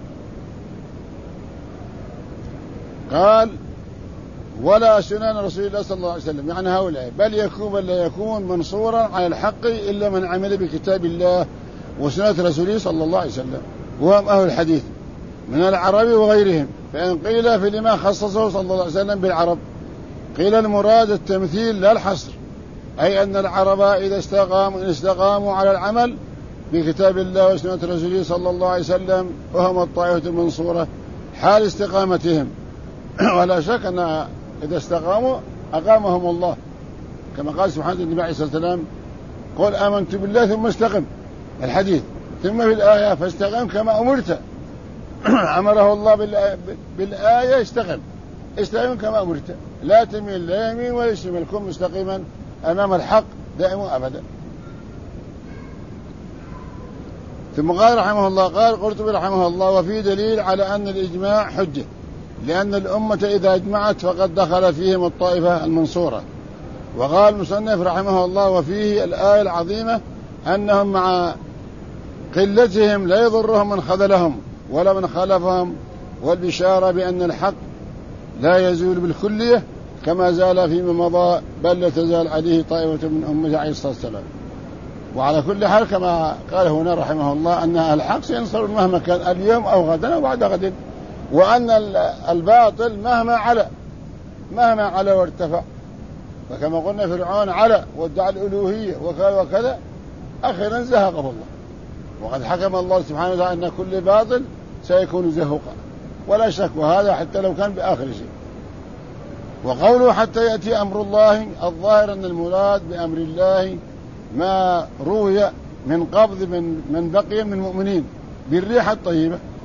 [SPEAKER 1] قال ولا سنن رسول الله صلى الله عليه وسلم، يعني هؤلاء بل لا يكون منصورا على الحق إلا من عمل بكتاب الله وسنة رسوله صلى الله عليه وسلم، وهم أهل الحديث من العرب وغيرهم. فإن قيل فلما خصصه صلى الله عليه وسلم بالعرب، قيل المراد التمثيل لا الحصر، أي أن العرب إذا استقاموا على العمل بكتاب الله وسنة رسوله صلى الله عليه وسلم وهم الطائفة المنصورة حال استقامتهم. ولا شك أن إذا استقاموا أقامهم الله، كما قال سبحانه النبي عليه الصلاة والسلام قل آمنت بالله ثم استقم، الحديث، ثم في الآية فاستقم كما أمرت. أمره الله بالآية استقم كما أمرت، لا تميل لا يمين ولا شمال، كن مستقيما أمام الحق دائما أبدا. ثم قال رحمه الله، قال قرطبي رحمه الله وفي دليل على أن الإجماع حجة، لأن الأمة إذا أجمعت فقد دخل فيهم الطائفة المنصورة. وقال المصنف رحمه الله وفيه الآية العظيمة أنهم مع قلتهم لا يضرهم من خذلهم ولا من خالفهم، والبشارة بأن الحق لا يزول بالكلية كما زال فيما مضى، بل لا تزال عليه طائفة من أمته عليه الصلاة والسلام. وعلى كل حال كما قال هنا رحمه الله أن الحق سينصر مهما كان اليوم أو غدا أو بعد غد، وأن الباطل مهما على وارتفع، فكما قلنا فرعون على وادعى الألوهية وكذا أخيرا زهقه الله، وقد حكم الله سبحانه وتعالى أن كل باطل سيكون زهوقا ولا شك، وهذا حتى لو كان بآخر شيء. وقوله حتى يأتي أمر الله، الظاهر أن المراد بأمر الله ما روي من قبض من بقي من المؤمنين بالريح الطيبة،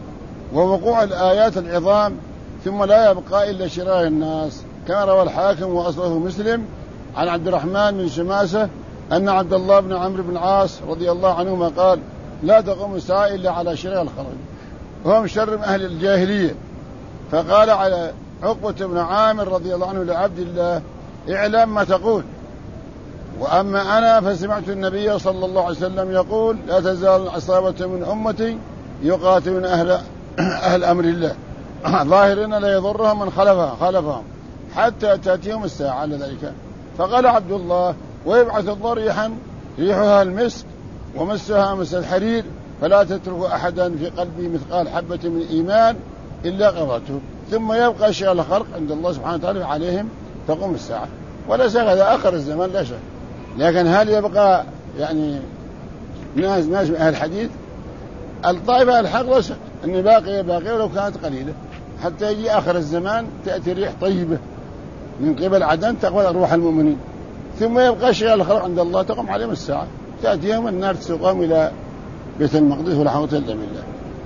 [SPEAKER 1] ووقوع الآيات العظام ثم لا يبقى إلا شرار الناس، كما روى الحاكم وأصله مسلم عن عبد الرحمن بن شماسة أن عبد الله بن عمرو بن العاص رضي الله عنهما قال: لا تقوم الساعة إلا على شرار الخلق وهم شر أهل الجاهلية. فقال على عقبة بن عامر رضي الله عنه لعبد الله: اعلم ما تقول. وأما أنا فسمعت النبي صلى الله عليه وسلم يقول: لا تزال عصابة من أمتي يقاتلون أهل أمر الله ظاهرين لا يضرهم من خلفهم حتى تأتيهم الساعة على ذلك. فقال عبد الله: ويبعث الله ريحها المسك ومسها مس الحرير، فلا تترك أحدا في قلبه مثقال حبة من إيمان إلا قضته، ثم يبقى شيء الخلق عند الله سبحانه وتعالى عليهم تقوم الساعة. ولا شك هذا آخر الزمان لا شك، لكن هل يبقى يعني ناس من أهل الحديث؟ الطائفة الحق لا شك أن باقية ولو كانت قليلة، حتى يجي آخر الزمان تأتي ريح طيبة من قبل عدن تقبل أرواح المؤمنين، ثم يبقى شيء الخلق عند الله تقوم عليهم الساعة، تأتيهم النار تسوقهم إلى بيت المقدس ولا حول ولا قوة إلا بالله.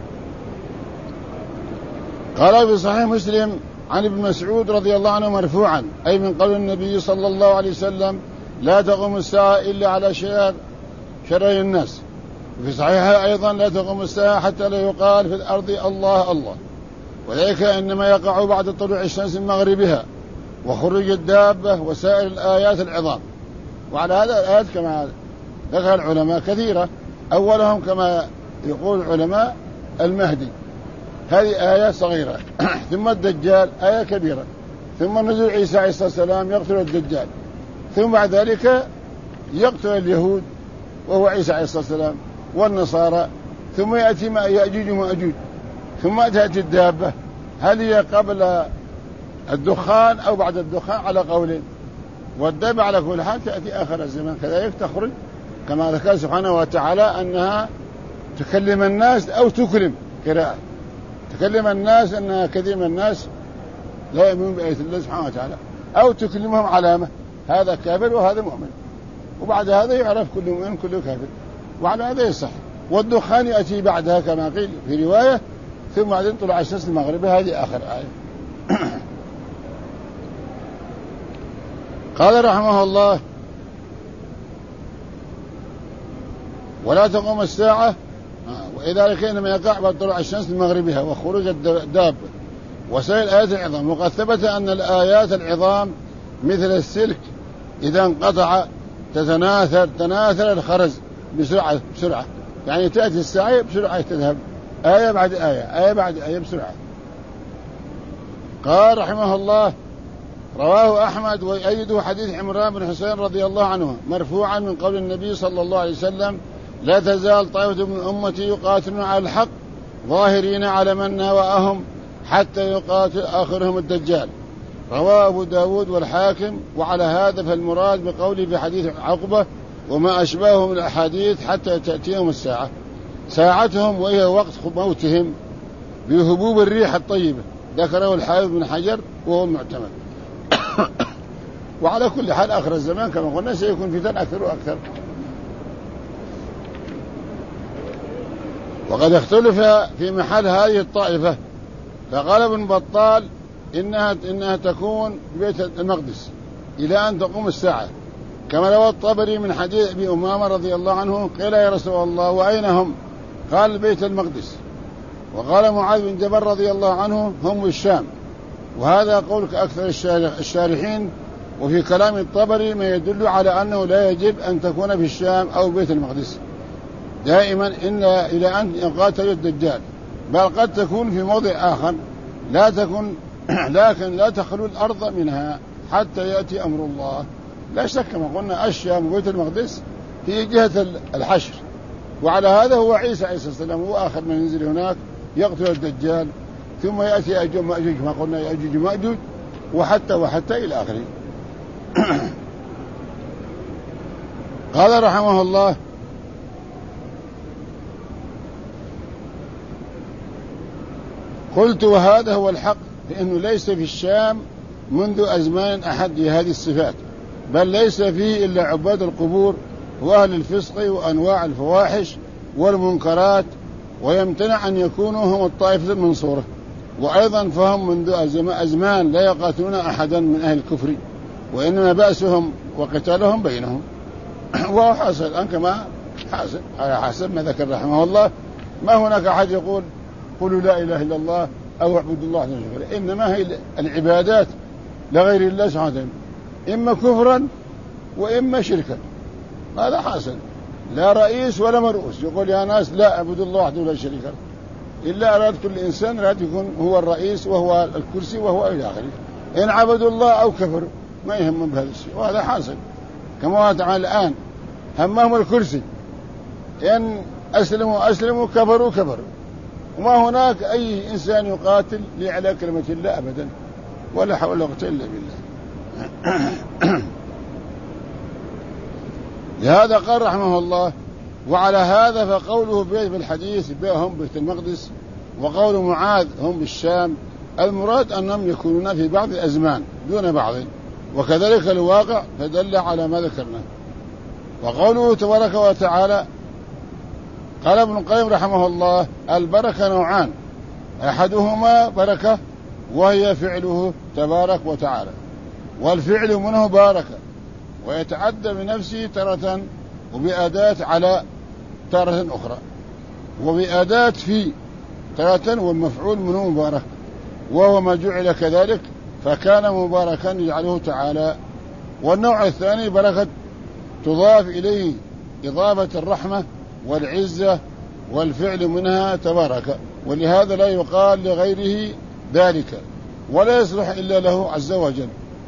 [SPEAKER 1] قال في صحيح مسلم عن ابن مسعود رضي الله عنه مرفوعا، أي من قول النبي صلى الله عليه وسلم: لا تقوم الساعة إلا على شرار الناس. وفي صحيحها أيضا: لا تقوم الساعة حتى لا يقال في الأرض الله الله، وذلك إنما يقع بعد طلوع الشمس من مغربها وخروج الدابة وسائر الآيات العظام. وعلى هذا الآيات كما ذكر العلماء كثيرة، أولهم كما يقول العلماء المهدي، هذه آية صغيرة ثم الدجال آية كبيرة، ثم نزول عيسى عليه الصلاة والسلام يقتل الدجال، ثم بعد ذلك يقتل اليهود وهو عيسى عليه الصلاة والسلام والنصارى، ثم يأتي يأجوج ومأجوج، ثم تأتي الدابة. هل هي قبل الدخان أو بعد الدخان على قولين، والدابة على كل حال تأتي آخر الزمان كذلك تخرج، كما ذكر سبحانه وتعالى أنها تكلم الناس أو تكلم قراءة تكلم الناس، أنها كثير من الناس لا يؤمنون بآية الله سبحانه وتعالى، أو تكلمهم علامة هذا كافر وهذا مؤمن، وبعد هذا يعرف كل مؤمن كل كافر، وعلى هذا يصح. والدخان يأتي بعدها كما قيل في رواية، ثم بعدين طلع الشمس المغرب، هذه آخر آية. قال رحمه الله: ولا تقوم الساعة، وإذلك إنما يقع بعد طلوع الشمس من مغربها وخروج الدابة وسائر الآيات العظام. وقد ثبت أن الآيات العظام مثل السلك إذا انقطع تناثر الخرز بسرعة، يعني تأتي الساعة بسرعة تذهب آية بعد آية بعد آية بسرعة. قال رحمه الله: رواه أحمد ويؤيده حديث عمران بن حسين رضي الله عنه مرفوعا من قول النبي صلى الله عليه وسلم: لا تزال طائفة من أمتي يقاتلون على الحق ظاهرين على من ناوأهم حتى يقاتل آخرهم الدجال. رواه أبو داود والحاكم. وعلى هذا فالمراد بقوله في حديث عقبة: وما أشباهه من الأحاديث حتى تأتيهم الساعة، ساعتهم وهي وقت موتهم بهبوب الريح الطيبة، ذكره الحافظ بن حجر وهو المعتمد. وعلى كل حال آخر الزمان كما قلنا سيكون فتن أكثر وأكثر. وقد اختلف في محل هذه الطائفة، فقال ابن بطال إنها تكون ببيت المقدس إلى أن تقوم الساعة، كما روى الطبري من حديث أبي أمامة رضي الله عنه: قيل يا رسول الله وأين هم؟ قال: بيت المقدس. وقال معاذ بن جبل رضي الله عنه: هم الشام. وهذا قول أكثر الشارحين. وفي كلام الطبري ما يدل على أنه لا يجب أن تكون في الشام أو بيت المقدس دائما إلى أن يقاتل الدجال، بل قد تكون في موضع آخر لكن لا تخلو الأرض منها حتى يأتي أمر الله. لا شك كما قلنا الشام وبيت المقدس في جهة الحشر، وعلى هذا هو عيسى عليه الصلاة والسلام هو آخر من ينزل هناك يقتل الدجال، ثم يأتي يأجوج ومأجوج كما قلنا يأجوج ومأجوج وحتى إلى آخره. قال رحمه الله: قلت وهذا هو الحق، لأنه ليس في الشام منذ أزمان أحد بهذه الصفات، بل ليس فيه إلا عباد القبور وأهل الفسق وأنواع الفواحش والمنكرات ويمتنع أن يكونوا هم الطائفة المنصورة. وأيضا فهم منذ أزمان لا يقاتلون أحدا من أهل الكفر، وإنما بأسهم وقتالهم بينهم. وهو حاصل الآن كما حاصل على حسب ما ذكر رحمه الله. ما هناك أحد يقول قولوا لا إله إلا الله أو اعبدوا الله وحده لا شريك له، إنما هي العبادات لغير الله سبحانه وتعالى إما كفرا وإما شركا. هذا حاصل، لا رئيس ولا مرؤوس يقول يا ناس لا اعبدوا الله وحده لا شريك له، إلا أراد كل إنسان أراد يكون هو الرئيس وهو الكرسي وهو إلى آخره. إن عبدوا الله أو كفروا ما يهمهم بهذا الشيء، وهذا حاصل كما هو تعالى الآن همهم الكرسي، إن أسلموا كفروا، وما هناك أي إنسان يقاتل لإعلاء كلمة الله أبدا، ولا حول ولا قوة إلا بالله. لهذا قال رحمه الله: وعلى هذا فقوله بالحديث هم بيت المقدس، وقول معاذ هم بالشام، المراد أنهم يكونون في بعض الأزمان دون بعض، وكذلك الواقع فدل على ما ذكرنا. وقوله تبارك وتعالى قال ابن القيم رحمه الله: البركة نوعان، أحدهما بركة وهي فعله تبارك وتعالى، والفعل منه باركة، ويتعدى بنفسه تارة وبأداة على تارة أخرى، وبأداة في تارة، والمفعول منه مبارك، وهو ما جعل كذلك فكان مباركا يجعله تعالى. والنوع الثاني بركة تضاف إليه إضافة الرحمة والعزة، والفعل منها تبارك، ولهذا لا يقال لغيره ذلك ولا يصلح إلا له عز وجل.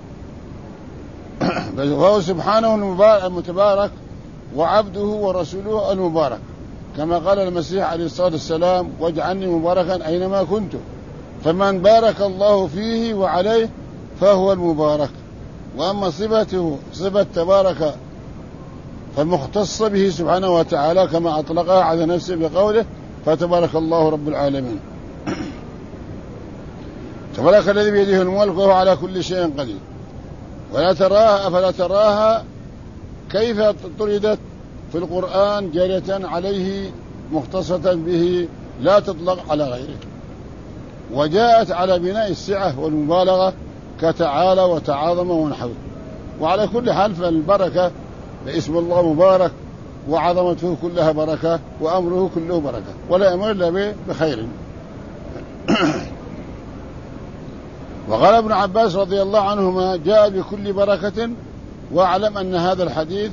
[SPEAKER 1] وهو سبحانه المتبارك، وعبده ورسوله المبارك، كما قال المسيح عليه الصلاة والسلام: واجعلني مباركا أينما كنت. فمن بارك الله فيه وعليه فهو المبارك. وأما صفته صفة تبارك فالمختص به سبحانه وتعالى كما أطلقها على نفسه بقوله: فتبارك الله رب العالمين. تبارك الذي بيده الملك وهو على كل شيء قدير. ولا تراها أفلا تراها كيف طردت في القرآن جارية عليه مختصة به لا تطلق على غيره، وجاءت على بناء السعة والمبالغة كتعالى وتعاظم ونحوه. وعلى كل حال فالبركة باسم الله مبارك، وعظمته كلها بركة، وأمره كله بركة، ولا يأمر إلا بخير. وقال ابن عباس رضي الله عنهما: جاء بكل بركة. واعلم أن هذا الحديث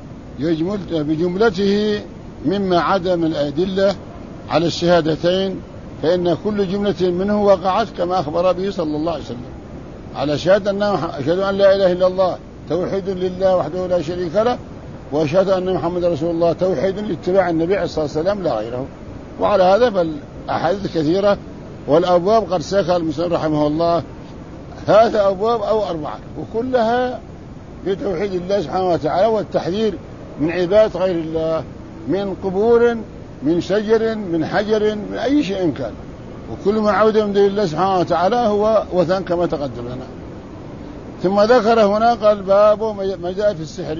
[SPEAKER 1] بجملته مما عدا من الأدلة على الشهادتين، فإن كل جملة منه وقعت كما أخبر به صلى الله عليه وسلم على شهادة أشهد أن لا إله إلا الله توحيد لله وحده لا شريك له، وأشهد أن محمد رسول الله توحيد لاتباع النبي عليه الصلاة والسلام لا غيره. وعلى هذا فالأحاديث كثيرة، والأبواب قد ساقها المسلم رحمه الله 3 أبواب أو 4، وكلها بتوحيد الله سبحانه وتعالى والتحذير من عبادة غير الله، من قبور، من شجر، من حجر، من أي شيء كان، وكل ما عود من دون الله سبحانه وتعالى هو وثن كما تقدم لنا. ثم ذكر هنا قال: باب ما جاء في السحر،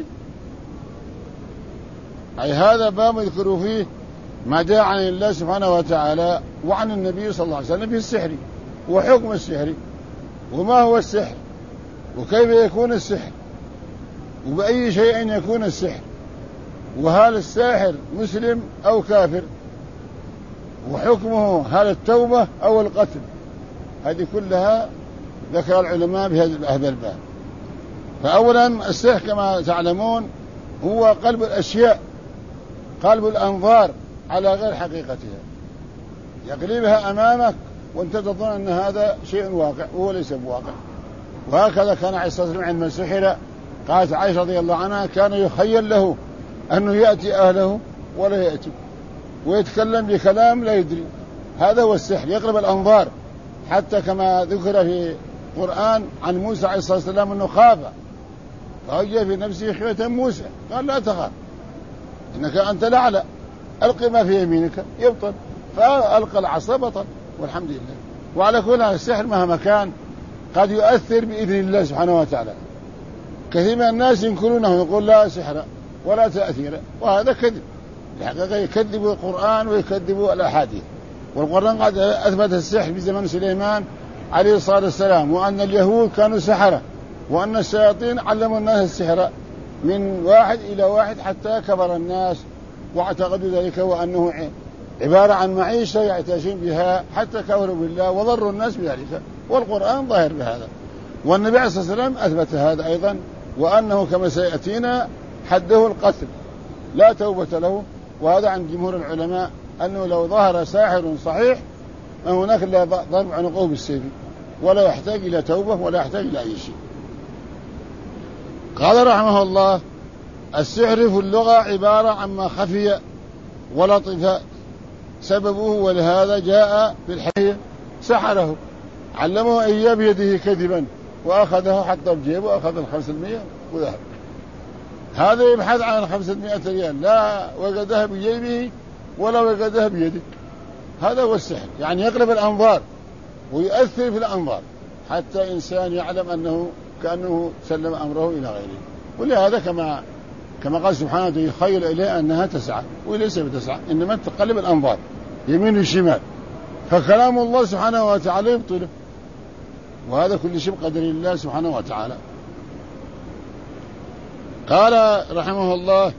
[SPEAKER 1] أي هذا باب يذكر فيه ما جاء عن الله سبحانه وتعالى وعن النبي صلى الله عليه وسلم في السحر، وحكم السحر، وما هو السحر، وكيف يكون السحر، وبأي شيء يكون السحر، وهل الساحر مسلم أو كافر، وحكمه هل التوبة أو القتل. هذه كلها ذكر العلماء بهذا الباب. فأولا السحر كما تعلمون هو قلب الأشياء، قلب الأنظار على غير حقيقتها، يقلبها أمامك وانت تظن أن هذا شيء واقع وهو ليس بواقع. وهكذا كان عليه الصلاة والسلام عندما سحر، قالت عائشة رضي الله عنها: كان يخيل له أنه يأتي أهله ولا يأتي، ويتكلم بكلام لا يدري. هذا هو السحر، يقلب الأنظار. حتى كما ذكر في القرآن عن موسى عليه الصلاة والسلام أنه خاف فوجد في نفسه خيفة موسى، قال: لا تخاف إنك أنت الأعلى، ألقي ما في يمينك يبطل، فألقى العصا بطل، والحمد لله. وعلى كل السحر مهما كان قد يؤثر بإذن الله سبحانه وتعالى. كثير من الناس ينكرونه، يقول لا سحر ولا تأثير، وهذا كذب. الحقيقة يكذبوا القرآن ويكذبوا الأحاديث. والقرآن قد أثبت السحر في زمن سليمان عليه الصلاة والسلام، وأن اليهود كانوا سحرة، وأن الشياطين علموا الناس السحر من واحد إلى واحد حتى كبر الناس واعتقدوا ذلك، وأنه عبارة عن معيشة يعتاشون بها حتى كفروا بالله وضروا الناس بذلك. والقرآن ظاهر بهذا، والنبي عليه الصلاة والسلام أثبت هذا أيضا، وأنه كما سيأتينا حده القتل لا توبة له. وهذا عند جمهور العلماء أنه لو ظهر ساحر صحيح هناك لا ضرب عنقه بالسيف، ولا يحتاج إلى توبة ولا يحتاج إلى أي شيء. قال رحمه الله: السحر في اللغة عبارة عما خفي ولطف سببه، ولهذا جاء في الحديث سحره، علمه إياه بيده كذبا وأخذه حتى بجيبه وأخذ 500 وذهب. هذا يبحث عن 500 ريال، لا وجدها بجيبه ولا وجدها بيده. هذا هو السحر، يعني يقلب الأنظار ويؤثر في الأنظار حتى إنسان يعلم أنه كأنه سلم أمره إلى غيره. ولهذا كما قال سبحانه: يخيل إليه أنها تسعى وليس بتسعى، إنما تقلب الأنظار يمين وشمال. فكلام الله سبحانه وتعالى يبطله، وهذا كل شيء بقدر الله سبحانه وتعالى. قال رحمه الله: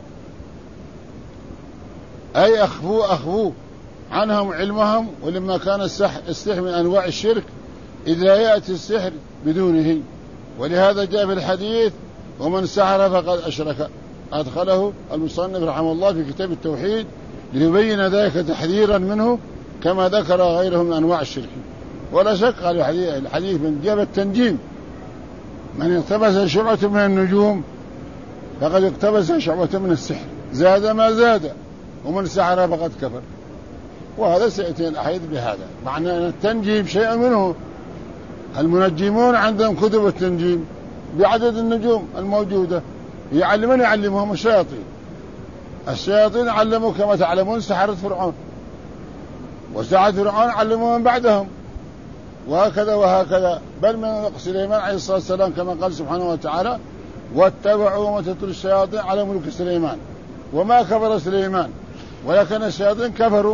[SPEAKER 1] أي أخفوا عنهم علمهم، ولما كان السحر من أنواع الشرك إذ لا يأتي السحر بدونه. ولهذا جاء في الحديث: ومن سحر فقد أشرك. أدخله المصنف رحمه الله في كتاب التوحيد ليبين ذلك تحذيرا منه، كما ذكر غيره من أنواع الشرك. ولا شك قال الحديث من جاب التنجيم: من اقتبس شعبة من النجوم فقد اقتبس شعبة من السحر، زاد ما زاد، ومن سحر فقد كفر. وهذا سيأتي الأحاديث بهذا، معنى أن التنجيم شيء منه. المنجمون عندهم كتب التنجيم بعدد النجوم الموجودة، يعلمهم الشياطين علموا كما تعلمون سحرة فرعون، وسحرة فرعون علموا من بعدهم، وهكذا وهكذا. بل من سليمان عليه الصلاة والسلام كما قال سبحانه وتعالى: واتبعوا ما تتلو الشياطين على ملك سليمان وما كفر سليمان ولكن الشياطين كفروا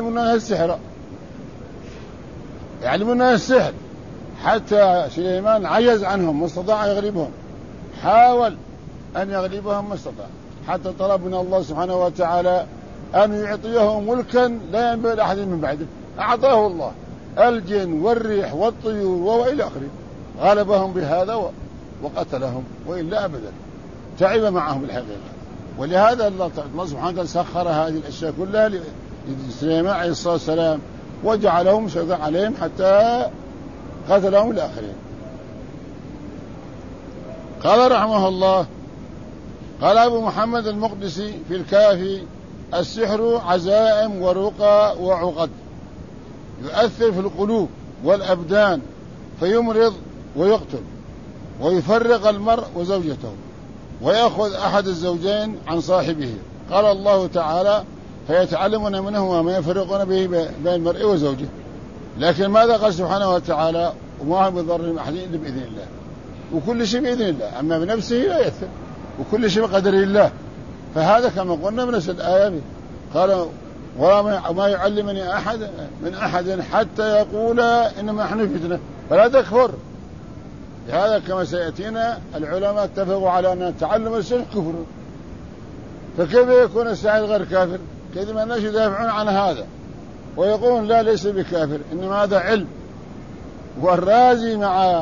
[SPEAKER 1] يعلمون السحر حتى سليمان عجز عنهم ما استطاع يغلبهم، حاول أن يغلبهم ما استطاع، حتى طلب من الله سبحانه وتعالى أن يعطيه ملكا لا ينبغي لأحد من بعده. أعطاه الله الجن والريح والطيور وإلى آخره، غلبهم بهذا وقتلهم، وإلا أبدا تعب معهم الحقيقة. ولهذا الله سبحانه وتعالى سخر هذه الأشياء كلها لسليمان عليه الصلاة والسلام، وجعلهم شهدا عليهم حتى قتلهم الآخرين. قال رحمه الله: قال أبو محمد المقدسي في الكافي: السحر عزائم ورقى وعقد، يؤثر في القلوب والأبدان فيمرض ويقتل، ويفرق المرء وزوجته، ويأخذ أحد الزوجين عن صاحبه. قال الله تعالى: فيتعلمون منه ما يفرقون به بين المرء وزوجه. لكن ماذا قال سبحانه وتعالى: وما هو بضر أحد إلا بإذن الله. وكل شيء بإذن الله، أما بنفسه لا يأثر، وكل شيء بقدر الله. فهذا كما قلنا من الآية قال: وما يعلمني أحد من أحد حتى يقول إنما نحن فتنة فلا تكفر. لهذا كما سيأتينا العلماء اتفقوا على أن تعلم السحر كفر، فكيف يكون الساحر غير كافر؟ كيف ما الناس يدافعون عن هذا ويقولون لا ليس بكافر، إنما هذا علم. والرازي مع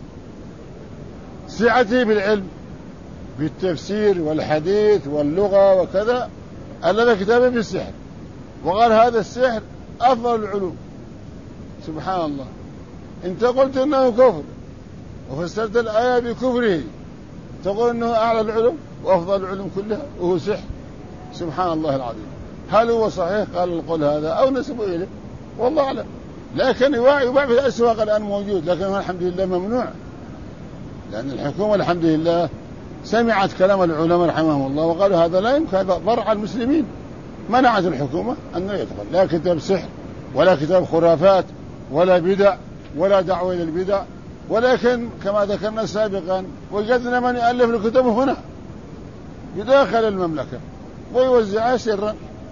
[SPEAKER 1] سعته بالعلم بالتفسير والحديث واللغة وكذا ألف كتابا في السحر، وقال هذا السحر أفضل العلوم. سبحان الله، انت قلت انه كفر وفسرت الآية بكفره، تقول انه اعلى العلوم وافضل العلوم كلها وهو سحر. سبحان الله العظيم. هل هو صحيح قال القول هذا او نسبه اليه؟ والله اعلم. لكن يباع في الاسواق الان موجود، لكن الحمد لله ممنوع، لان الحكومة الحمد لله سمعت كلام العلماء رحمهم الله وقالوا هذا لا يمكن، هذا ضر على المسلمين. منعت الحكومة أنه يدخل لا كتاب سحر ولا كتاب خرافات ولا بدع ولا دعوة إلى البدع. ولكن كما ذكرنا سابقا وجدنا من يألف الكتب هنا بداخل المملكة ويوزعها سرا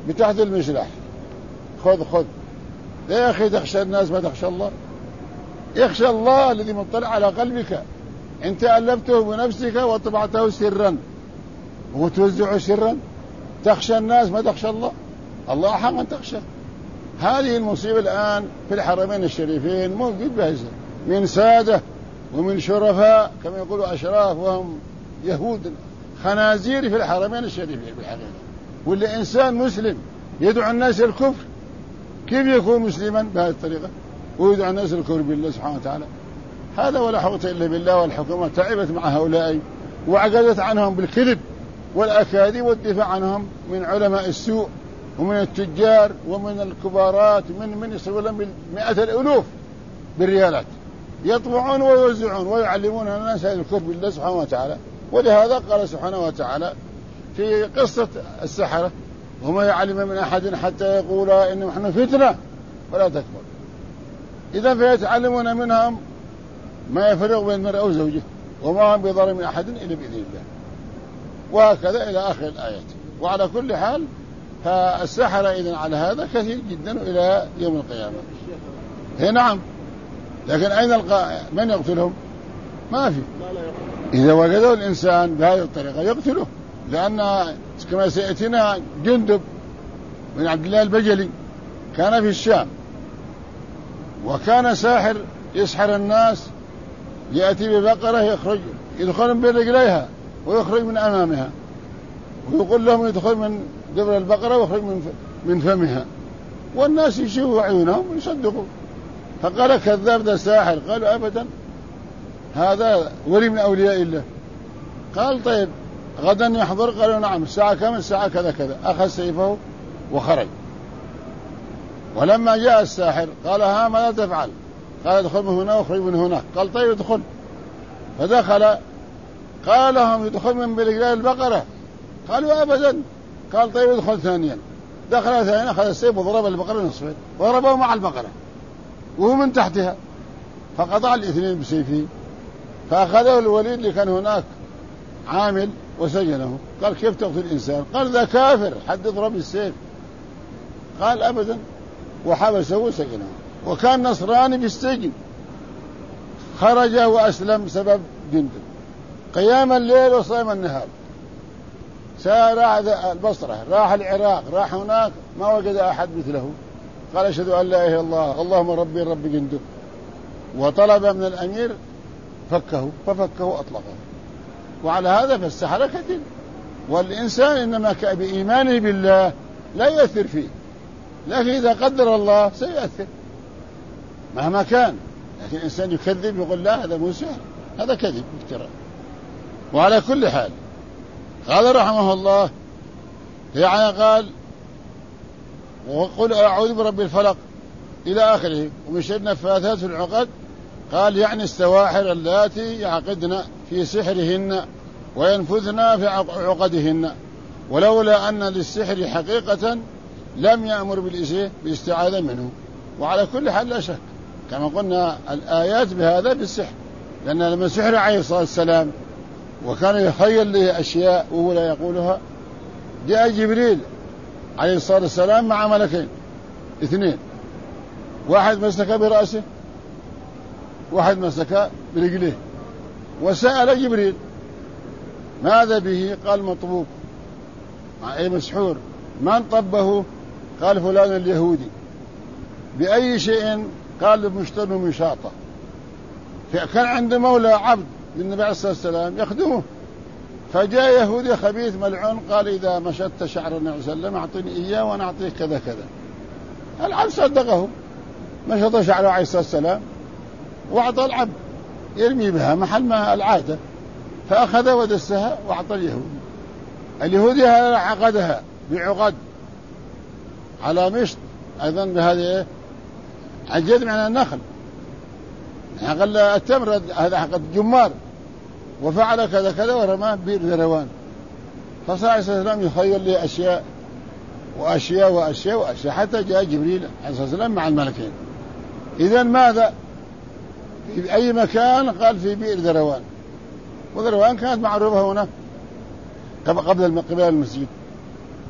[SPEAKER 1] بتحت المشلح، خذ يا أخي، تخشى الناس ما تخشى الله؟ يخشى الله الذي مطلع على قلبك، أنت ألفته بنفسك وطبعته سرا وتوزعه سرا، تخشى الناس ما تخشى الله؟ الله حق أن تخشى. هذه المصيبة الآن في الحرمين الشريفين موجود بها من سادة ومن شرفاء كما يقولوا أشراف وهم يهود خنازير في الحرمين الشريفين بالحقيقة. واللي إنسان مسلم يدعو الناس الكفر، كيف يكون مسلما بهذه الطريقة ويدعو الناس الكفر بالله سبحانه وتعالى؟ هذا ولا حول إلا بالله. والحكومة تعبت مع هؤلاء وعجزت عنهم بالكذب والأكاذيب والدفاع عنهم من علماء السوء ومن التجار ومن الكبارات من يصرفون لهم مئات الألوف بالريالات، يطبعون ويوزعون ويعلمون الناس هذا الكفر بالله سبحانه وتعالى. ولهذا قال سبحانه وتعالى في قصة السحرة: وما يعلم من أحد حتى يقول إن نحن فتنة ولا تكفر. إذا فيتعلمون منهم ما يفرق بين المرء وزوجه وما هم بضرر من أحد إلا بإذن الله، وهكذا إلى آخر الآيات. وعلى كل حال فالسحرة إذن على هذا كثير جدا إلى يوم القيامة. هي نعم، لكن أين من يقتلهم؟ ما في. إذا وجدوا الإنسان بهذه الطريقة يقتله، لأن كما سيأتينا جندب بن عبد الله البجلي كان في الشام، وكان ساحر يسحر الناس، يأتي ببقرة يدخل من بين رجليها ويخرج من أمامها، ويقول لهم يدخل من دبر البقرة ويخرج من فمها، والناس يشوفوا عيونهم ويصدقوا. فقال كذاب ده ساحر. قالوا أبدا، هذا ولي من أولياء الله. قال طيب غدا يحضر؟ قالوا نعم. الساعة كم؟ الساعة كذا كذا. أخذ سيفه وخرج. ولما جاء الساحر قال ها ماذا تفعل؟ قال ادخل من هنا واخرج من هناك. قال طيب ادخل. فدخل. قال لهم يدخل من برجال البقرة؟ قالوا أبدا. قال طيب ادخل ثانيا. دخل ثانيا، أخذ السيف وضرب البقرة نصفين وضربه مع البقرة وهو من تحتها، فقطع الاثنين بسيفه. فأخذه الوليد اللي كان هناك عامل وسجنه. قال كيف تقتل الإنسان؟ قال ذا كافر، حد يضرب السيف. قال أبدا، وحبسه وسجنه. وكان نصراني في السجن، خرج وأسلم بسبب جندب، قيام الليل وصيام النهار. راح البصرة، راح العراق، راح هناك، ما وجد أحد مثله. قال أشهد أن لا إله إلا الله، اللهم ربي رب جندب. وطلب من الأمير فكه، ففكه وأطلقه. وعلى هذا فالسحرة كثير. والإنسان إنما بإيمانه بالله لا يؤثر فيه، لكن إذا قدر الله سيؤثر مهما كان. لكن الإنسان يكذب يقول لا هذا مو سحر، هذا كذب افتراء. وعلى كل حال قال رحمه الله يعني قال وقل أعوذ برب الفلق إلى آخره، ومن شر النفاثات في العقد. قال يعني السواحر اللاتي يعقدن في سحرهن وينفذن في عقدهن، ولولا أن للسحر حقيقة لم يأمر بالاستعاذة منه. وعلى كل حال لا شك كما قلنا الآيات بهذا بالسحر، لأن لما سحر عليه الصلاة والسلام وكان يخيل له أشياء وهو لا يقولها، جاء جبريل عليه الصلاة والسلام مع ملكين اثنين، واحد مسك برأسه واحد مسك برجله، وسأل جبريل ماذا به؟ قال مطبوب، أي مسحور. من طبه؟ قال فلان اليهودي. بأي شيء؟ قال مشتر مشاطة. فكان عنده مولى عبد للنبي عليه الصلاة والسلام يخدمه، فجاء يهودي خبيث ملعون قال إذا مشت شعر النبي صلى الله عليه وسلم أعطني إياه وأنا أعطيك كذا كذا. العبد صدقه، مشط شعره عليه الصلاة والسلام وأعطى العبد يرمي بها محل ما العادة، فأخذ ودسها وأعطى اليهودي. اليهودي هذا عقدها بعقد على مشط أيضا بهذه عجد من النخل، قال التمر هذا عقد جمار، وفعل كذا كذا ورماه بئر ذروان. فصار عليه الصلاة والسلام يخيل لي أشياء وأشياء وأشياء وأشياء حتى جاء جبريل عليه الصلاة والسلام مع الملكين. إذن ماذا؟ في أي مكان؟ قال في بئر ذروان، وذروان كانت معروفة هنا قبل المسجد.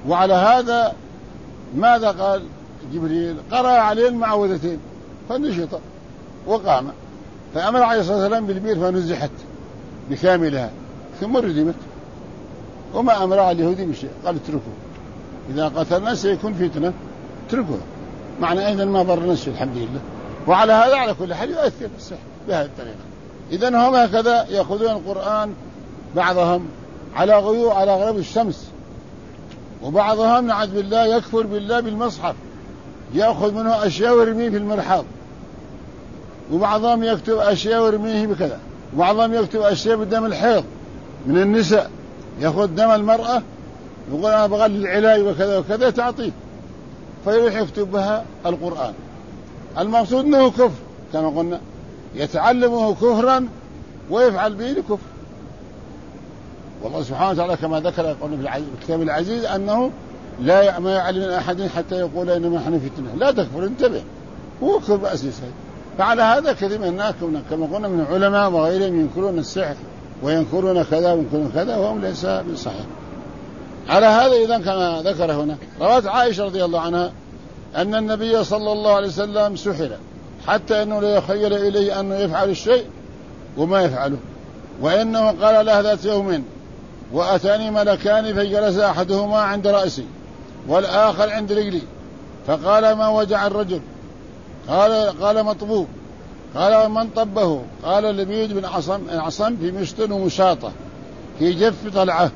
[SPEAKER 1] وعلى هذا ماذا قال جبريل؟ قرأ عليه المعوذتين فنشط وقام، فأمر عليه الصلاة والسلام بالبئر فنزحت بكاملها ثم ردمت، وما أمر على اليهودي بشيء، قال اتركوا، إذا قتلنا سيكون فتنة اتركوها، معنى أيضا ما ضرنا الشيء الحمد لله. وعلى هذا على كل حال يؤثر السحر بهذه الطريقة. إذن هم هكذا يأخذون القرآن، بعضهم على غيوب الشمس، وبعضهم نعوذ بالله يكفر بالله بالمصحف، يأخذ منه أشياء ويرميه في المرحاض، وبعضهم يكتب أشياء ويرميه بكذا، وبعضهم يكتب أشياء بدم الحيض من النساء، يأخذ دم المرأة يقول أنا بغل العلاج وكذا وكذا تعطيه، فيروح يكتب بها القرآن. المقصود أنه كفر كما قلنا، يتعلمه كفرا ويفعل به كفر. والله سبحانه وتعالى كما ذكر قلنا في الكتاب العزيز أنه لا ما يعلم من أحد حتى يقول إنما نحن فتنة، لا تكفر انتبه، هو كفر بأساسه. فعلى هذا كثير من الناس كما قلنا من العلماء وغيرهم ينكرون السحر وينكرون كذا وينكرون كذا وهم ليس بصحيح. على هذا إذن كما ذكر هنا رواه عائشة رضي الله عنها أن النبي صلى الله عليه وسلم سحر حتى أنه لا يخيل إليه أنه يفعل الشيء وما يفعله، وإنه قال له ذات يوم وأتاني ملكان فجلس أحدهما عند رأسي والآخر عند رجلي، فقال ما وجع الرجل؟ قال مطبوب. قال من طبه؟ قال لبيد بن عصم في مشط ومشاطة في جف طلعة،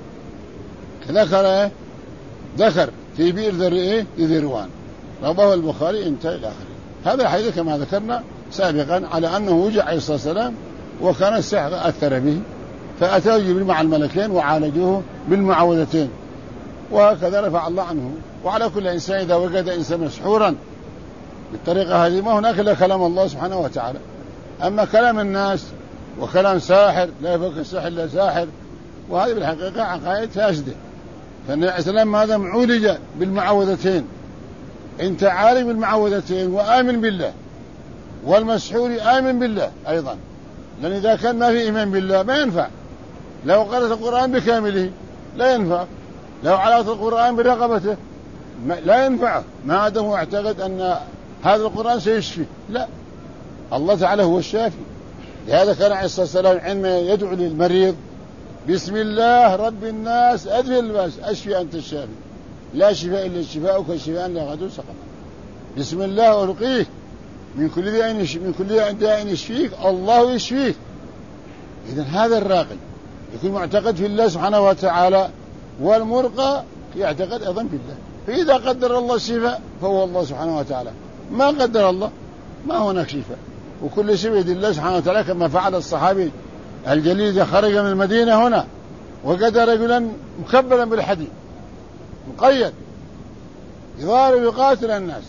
[SPEAKER 1] ذكر في بئر ذروان، رواه البخاري انتهى إلى آخره. هذا الحديث كما ذكرنا سابقا على أنه وجع عليه الصلاة والسلام وكان السحر أثر به، فأتاه جبريل مع الملكين وعالجوه بالمعوذتين، وهكذا رفع الله عنه. وعلى كل إنسان إذا وجد إنسان مسحورا بالطريقة هذه ما هناك إلا كلام الله سبحانه وتعالى. أما كلام الناس وكلام ساحر لا يفك السحر إلا ساحر، وهذه بالحقيقة عقائد فاسدة. فالنبي عليه السلام هذا معولج بالمعوذتين، انت عارف بالمعوذتين وآمن بالله، والمسحور آمن بالله أيضا، لأن إذا كان ما في إيمان بالله ما ينفع. لو قرأت القرآن بكامله لا ينفع، لو علقت القرآن برقبته لا ينفع، ما دام اعتقد أن هذا القرآن سيشفي. لا، الله تعالى هو الشافي. لهذا كان عليه الصلاة والسلام عندما يدعو للمريض بسم الله رب الناس أذهب الباس أشفي أنت الشافي، لا شفاء إلا شفاءك شفاء لا غادر سقما. بسم الله أرقيك من كل داء يشفيك الله يشفيك. إذن هذا الراقي يكون معتقد في الله سبحانه وتعالى، والمرقى يعتقد أيضا بالله. فإذا قدر الله الشفاء فهو الله سبحانه وتعالى، ما قدر الله ما هناك شفاء، وكل شيء بيد الله سبحانه وتعالى، كما فعل الصحابي الجليل إذا خرج من المدينة هنا وجد رجلا مكبلا بالحديد مقيد يضارب يقاتل الناس،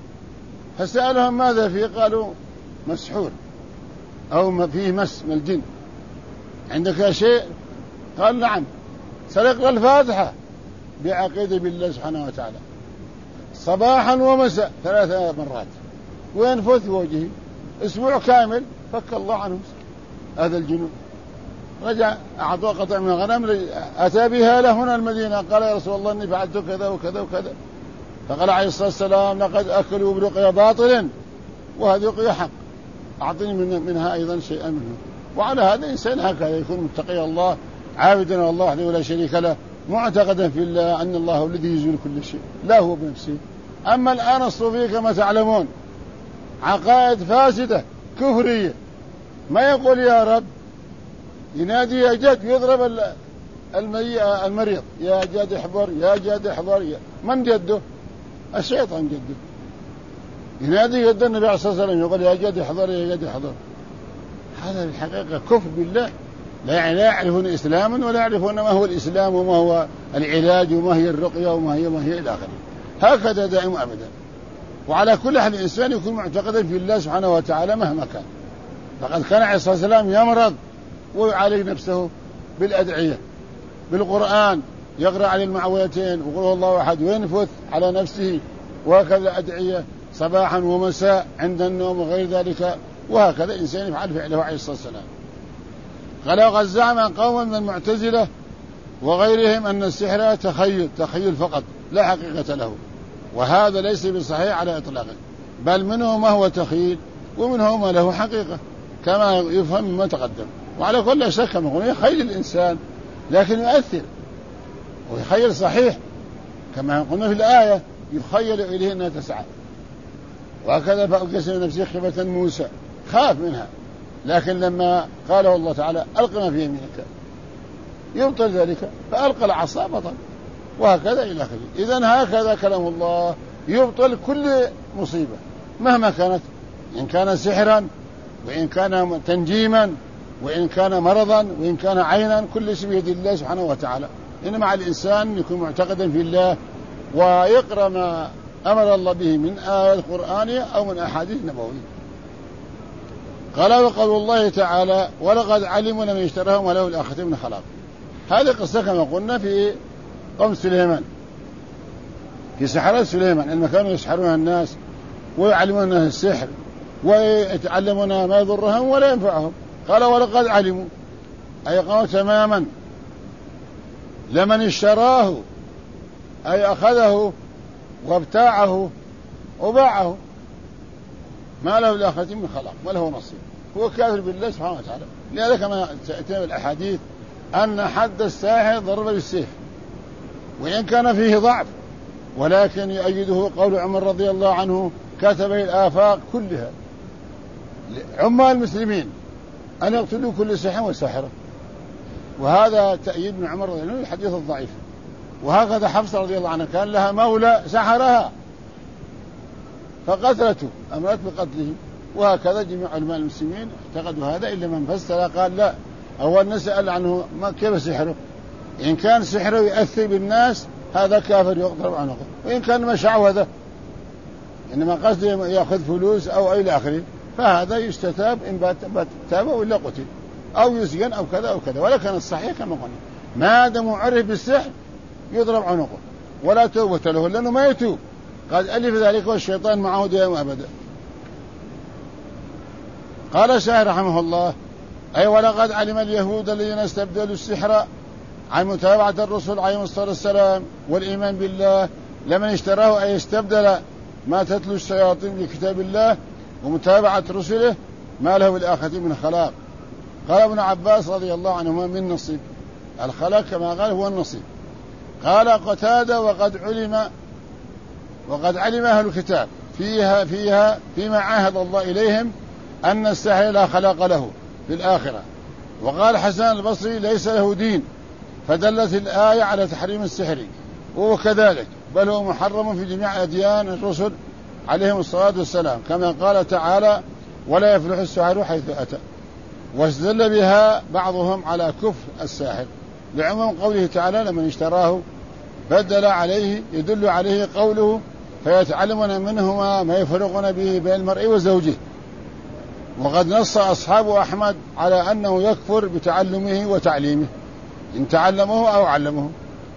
[SPEAKER 1] فسألهم ماذا فيه؟ قالوا مسحور أو ما فيه مس من الجن، عندك شيء؟ قال نعم، سرق الفاتحة بعقيدة بالله سبحانه وتعالى صباحا ومساء 3 مرات وينفث في وجهه أسبوع كامل، فك الله عنه هذا الجنون. رجع أعطوه قطع من الغنم أتى بها له هنا المدينة، قال يا رسول الله إني فعلت كذا وكذا وكذا، فقال عليه الصلاة والسلام لقد أكلوا برقية باطل وهذه رقية حق، أعطني منها أيضا شيئا منه. وعلى هذا الإنسان هكذا يكون متقي الله عابدا الله وحده ولا شريك له، معتقدا في الله أن الله هو الذي يزول كل شيء لا هو بنفسه. أما الآن الصوفية كما تعلمون عقائد فاسدة كفرية، ما يقول يا رب، ينادي يا جد، يضرب المريض يا جد احضر يا جد احضر. من جده؟ الشيطان جده. ينادي جد النبي عليه الصلاة والسلام يقول يا جد احضر يا جد احضر. هذا الحقيقة كفر بالله، لا يعرفون إسلاما ولا يعرفون ما هو الإسلام وما هو العلاج وما هي الرقية وما هي إلى آخره. هكذا دائم أبدا. وعلى كل حال الإنسان يكون معتقدا في الله سبحانه وتعالى مهما كان. فقد كان عليه الصلاة والسلام يمرض ويعالج نفسه بالأدعية بالقرآن، يقرأ على المعوذتين ويقول هو الله أحد وينفث على نفسه، وهكذا أدعية صباحا ومساء عند النوم وغير ذلك، وهكذا إنسان يفعل فعله عليه الصلاة والسلام. قال وقد زعم قوم من المعتزلة وغيرهم أن السحر تخيل فقط لا حقيقة له، وهذا ليس بصحيح على إطلاقه، بل منه ما هو تخيل ومنه ما له حقيقة كما يفهم مما تقدم. وعلى كل شك يخيل الإنسان لكن يؤثر، ويخيل صحيح كما قلنا في الآية يخيل إليه أنها تسعى. وهكذا فأكسر نفسي خيفة موسى، خاف منها، لكن لما قاله الله تعالى ألق ما في يمينك يبطل ذلك، فألقى العصا بطل، وهكذا إلى آخره. إذن هكذا كلام الله يبطل كل مصيبة مهما كانت، إن كان سحرا وإن كان تنجيما وإن كان مرضا وإن كان عينا، كل شيء بيد الله سبحانه وتعالى. إنما على الإنسان يكون معتقدا في الله ويقرأ ما أمر الله به من آيات قرآنية أو من أحاديث نبوية. قال وقول الله تعالى ولقد علموا لمن اشتراهم وله الآخرة من خلاق. هذه قصة كما قلنا في قوم سليمان، في سحرات سليمان، لما كانوا يسحرون الناس ويعلمون الناس السحر ويتعلمون ما يضرهم ولا ينفعهم. قال ولقد علموا، أي قالوا تماما لمن اشتراه، أي أخذه وابتاعه وباعه ما له الآخرة من خلاق وله نصيب، هو كافر بالله سبحانه وتعالى. لهذا كما تأتي الأحاديث أن حد الساحر ضرب بالسيف، وإن كان فيه ضعف ولكن يؤيده قول عمر رضي الله عنه كتب الآفاق كلها عمال المسلمين أن يقتلوا كل ساحر وساحرة، وهذا تأييد من عمر رضي الله عنه الحديث الضعيف. وهكذا حفصة رضي الله عنها كان لها مولى سحرها فقتلته، أمرت بقتله. وهكذا جميع علماء المسلمين اعتقدوا هذا، إلا من فسر قال لا، أول نسأل عنه ما كيف سحره، إن كان سحره يؤثر بالناس هذا كافر يقتل عنه، وإن كان مشعوذة إنما قصده يأخذ فلوس أو إلى آخره فهذا يستتاب إن تاب وإلا قتل أو يسجن أو كذا أو كذا. ولكن الصحيح كما قلنا ما دام عرف بالسحر يضرب عنقه ولا توبة له، لأنه ما يتوب، قد ألف ذلك والشيطان معه دائما أبدا. قال الشاعر رحمه الله أي ولقد علم اليهود الذين استبدلوا السحر عن متابعة الرسل عليهم الصلاة والسلام والإيمان بالله لمن اشتراه، أي استبدل ما تتلو الشياطين بكتاب الله ومتابعة رسله ما له بالآخرة من خلاق. قال ابن عباس رضي الله عنهما من نصيب، الخلاق كما قال هو النصيب. قال قتادة وقد علم أهل الكتاب فيما عاهد الله إليهم أن السحر لا خلاق له في الآخرة. وقال حسن البصري ليس له دين، فدلت الآية على تحريم السحر، وهو كذلك بل هو محرم في جميع أديان الرسل عليهم الصلاة والسلام، كما قال تعالى ولا يفلح السحر حيث أتى. واستدل بها بعضهم على كفر الساحر لعموم قوله تعالى لمن اشتراه، بدل عليه يدل عليه قوله فيتعلمون منهما ما يفرقون به بين المرء وزوجه. وقد نص أصحاب أحمد على أنه يكفر بتعلمه وتعليمه إن تعلمه أو علمه.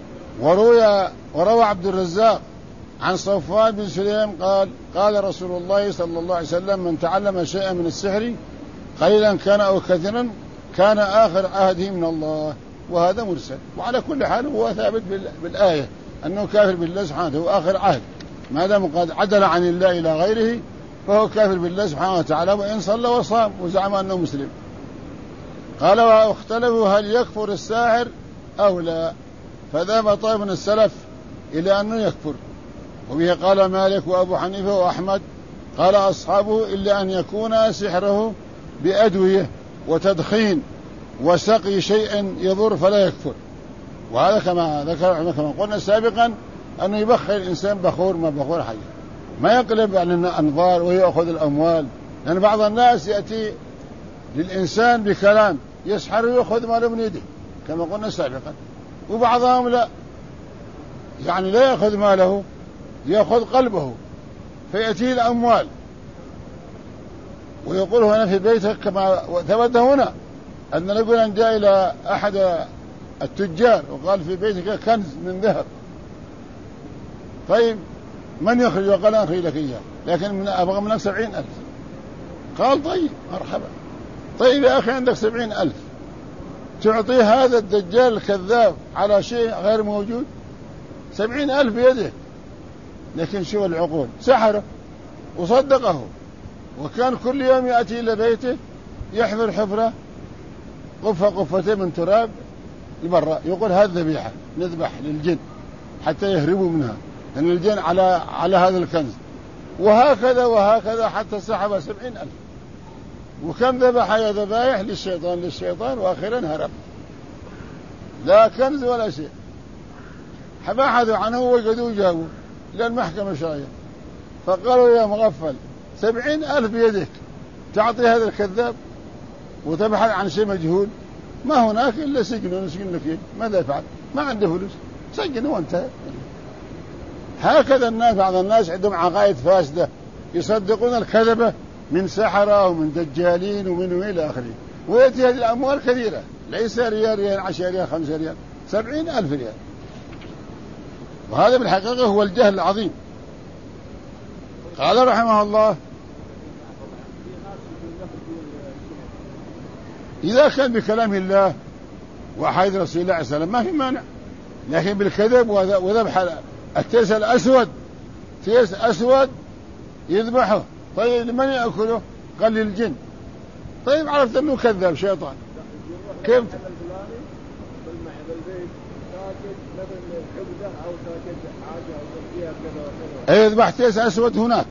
[SPEAKER 1] وروى عبد الرزاق عن صفوان بن سليم قال رسول الله صلى الله عليه وسلم من تعلم شيئا من السحر قليلا كان أو كثيرا كان آخر عهده من الله. وهذا مرسل، وعلى كل حال هو ثابت بالآية أنه كافر بالله سبحانه وتعالى آخر عهد، ما دام قد عدل عن الله إلى غيره فهو كافر بالله سبحانه وتعالى وإن صلى وصام وزعم أنه مسلم. قال واختلفوا هل يكفر الساحر أو لا، فذهب طائف من السلف إلى أنه يكفر، وبه قال مالك وأبو حنيفة وأحمد. قال أصحابه إلا أن يكون سحره بأدوية وتدخين وسقي شيء يضر فلا يكفر. وهذا كما ذكر كما قلنا سابقا أنه يبخر الإنسان بخور ما بخور حي، ما يقلب عن الأنظار ويأخذ الأموال، لأن بعض الناس يأتي للإنسان بكلام يسحر ويأخذ ماله من يده كما قلنا سابقا، وبعضهم لا، يعني لا يأخذ ماله يأخذ قلبه فيأتيه الأموال ويقول هنا في بيتك كما ثبت هنا أن رجلا جاء إلى أحد التجار وقال في بيتك كنز من ذهب، طيب من يخرج؟ وقال أخرج لك إياه لكن أبغى منك 70,000. قال طيب مرحبا، طيب يا أخي عندك 70,000 تعطي هذا الدجال الكذاب على شيء غير موجود؟ 70,000 بيده. لكن شو العقول، سحره وصدقه، وكان كل يوم يأتي إلى بيته يحفر حفرة قفتين من تراب لبرا، يقول هذا ذبيحة نذبح للجن حتى يهربوا منها، لأن يعني الجن على هذا الكنز، وهكذا حتى سحب 70,000. وكم ذبح يا ذبائح للشيطان وآخرا هرب، لا كنز ولا شيء. بحثوا عنه ووجدوه جابوا للمحكمة شاية، فقالوا يا مغفل 70,000 بيدك تعطي هذا الكذاب وتبحث عن شيء مجهول؟ ما هناك إلا سجن، نسجن فيه، ماذا يفعل؟ ما عنده فلوس، سجن وانتهى. هكذا الناس، بعض الناس عندهم عقائد فاسدة، يصدقون الكذبة من سحرة ومن دجالين ومن إلى آخره، ويأتي هذه الأموال كثيرة، ليس ريال 10 ريال 5 ريال، 70,000 ريال. وهذا بالحقيقة هو الجهل العظيم. قال رحمه الله: إذا كان بكلام الله وحديث رسول الله عليه وسلم ما في مانع، لكن بالكذب وذبح التيس الأسود، تيس أسود يذبحه، طيب لمن يأكله؟ قال للجن. طيب عرفت أنه كذاب شيطان، كيف يذبح تيس أسود هناك؟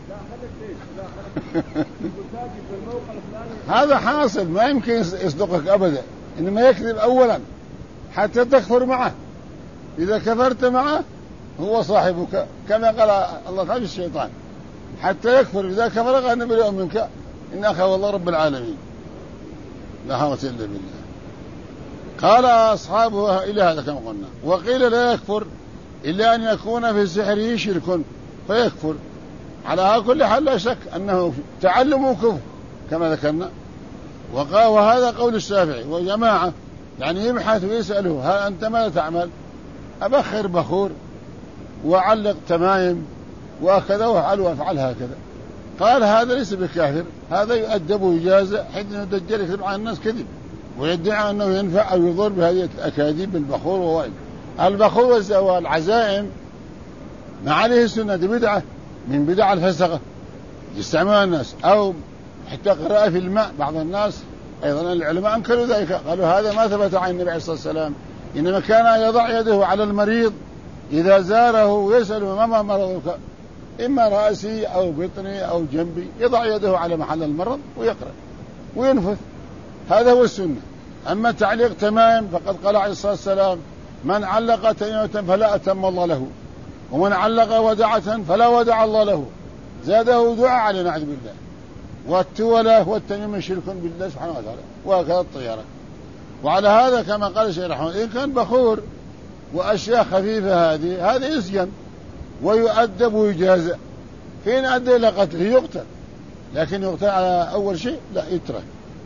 [SPEAKER 1] هذا حاصل، ما يمكن يصدقك أبدا، إنما يكذب أولا حتى تكفر معه. إذا كفرت معه هو صاحبك، كما قال الله تعالى الشيطان، حتى يكفر. إذا كفر قال نبرئ منك إن أخاه والله رب العالمين، لا حول إلا بالله. قال أصحابه إلى هذا كما قلنا. وقيل لا يكفر إلا أن يكون في سحره شرك فيكفر. على كل حال لا شك أنه تعلم كفر كما ذكرنا. وهذا قول الشافعي وجماعة، يعني يبحث ويسأله: ها أنت ماذا تعمل؟ أبخر بخور وعلق تمايم وكذا وأفعل هكذا. قال هذا ليس بكافر، هذا يؤدب ويجازى، حيث أنه الدجال يكذب على الناس كذب ويدعي أنه ينفع أو يضر بهذه الأكاذيب بالبخور ووائل. البخور والعزائم ما عليه السنة، دي بدعة من بدع الفسقة يستعملها الناس، أو حتى قراءة في الماء. بعض الناس أيضا العلماء أنكروا ذلك، قالوا هذا ما ثبت عن النبي عليه الصلاة والسلام، إنما كان يضع يده على المريض إذا زاره ويسأله: ما مرضك؟ إما رأسي أو بطني أو جنبي، يضع يده على محل المرض ويقرأ وينفث. هذا هو السنة. أما تعليق تمام فقد قال عليه الصلاة والسلام: من علق تميمة فلا أتم الله له، ومن علق ودعة فلا ودع الله له. زاده دعاء على نعوذ بالله. والتولة والتميم شرك بالله سبحانه وتعالى، وهكذا الطيارة. وعلى هذا كما قال الشيخ رحمه الله: إن كان بخور وأشياء خفيفة هذه يسجن ويؤدب ويجازى. فين أدى إلى قتله يقتل، لكن يقتل على أول شيء لا يترك.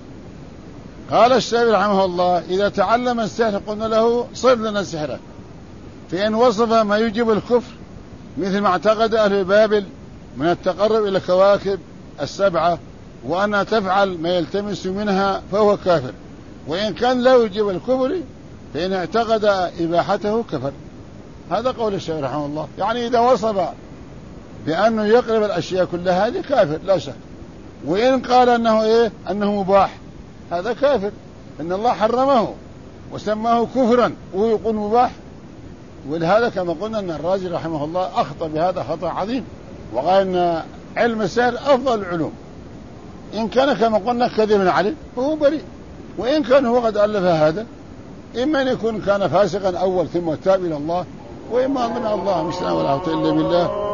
[SPEAKER 1] قال الشيخ رحمه الله: إذا تعلم السحر قلنا له: صف لنا سحرك. فإن وصف ما يجب الكفر مثل ما اعتقد أهل بابل من التقرب إلى الكواكب السبعة وأنها تفعل ما يلتمس منها فهو كافر. وإن كان لا يجب الكفر فإن اعتقد إباحته كفر. هذا قول الشيخ رحمه الله. يعني إذا وصف بأنه يقرب الأشياء كلها هذه كافر لا شك. وإن قال أنه مباح هذا كافر، إن الله حرمه وسماه كفرا ويقول مباح. ولهذا كما قلنا أن الرازي رحمه الله أخطأ بهذا خطأ عظيم، وقال أن علم السحر أفضل العلوم. إن كان كما قلنا كذبا عليه فهو بريء، وإن كان هو قد ألف هذا إما أن يكون كان فاسقا أول ثم تاب إلى الله، وإما أن الله مش ولا قوة إلا بالله.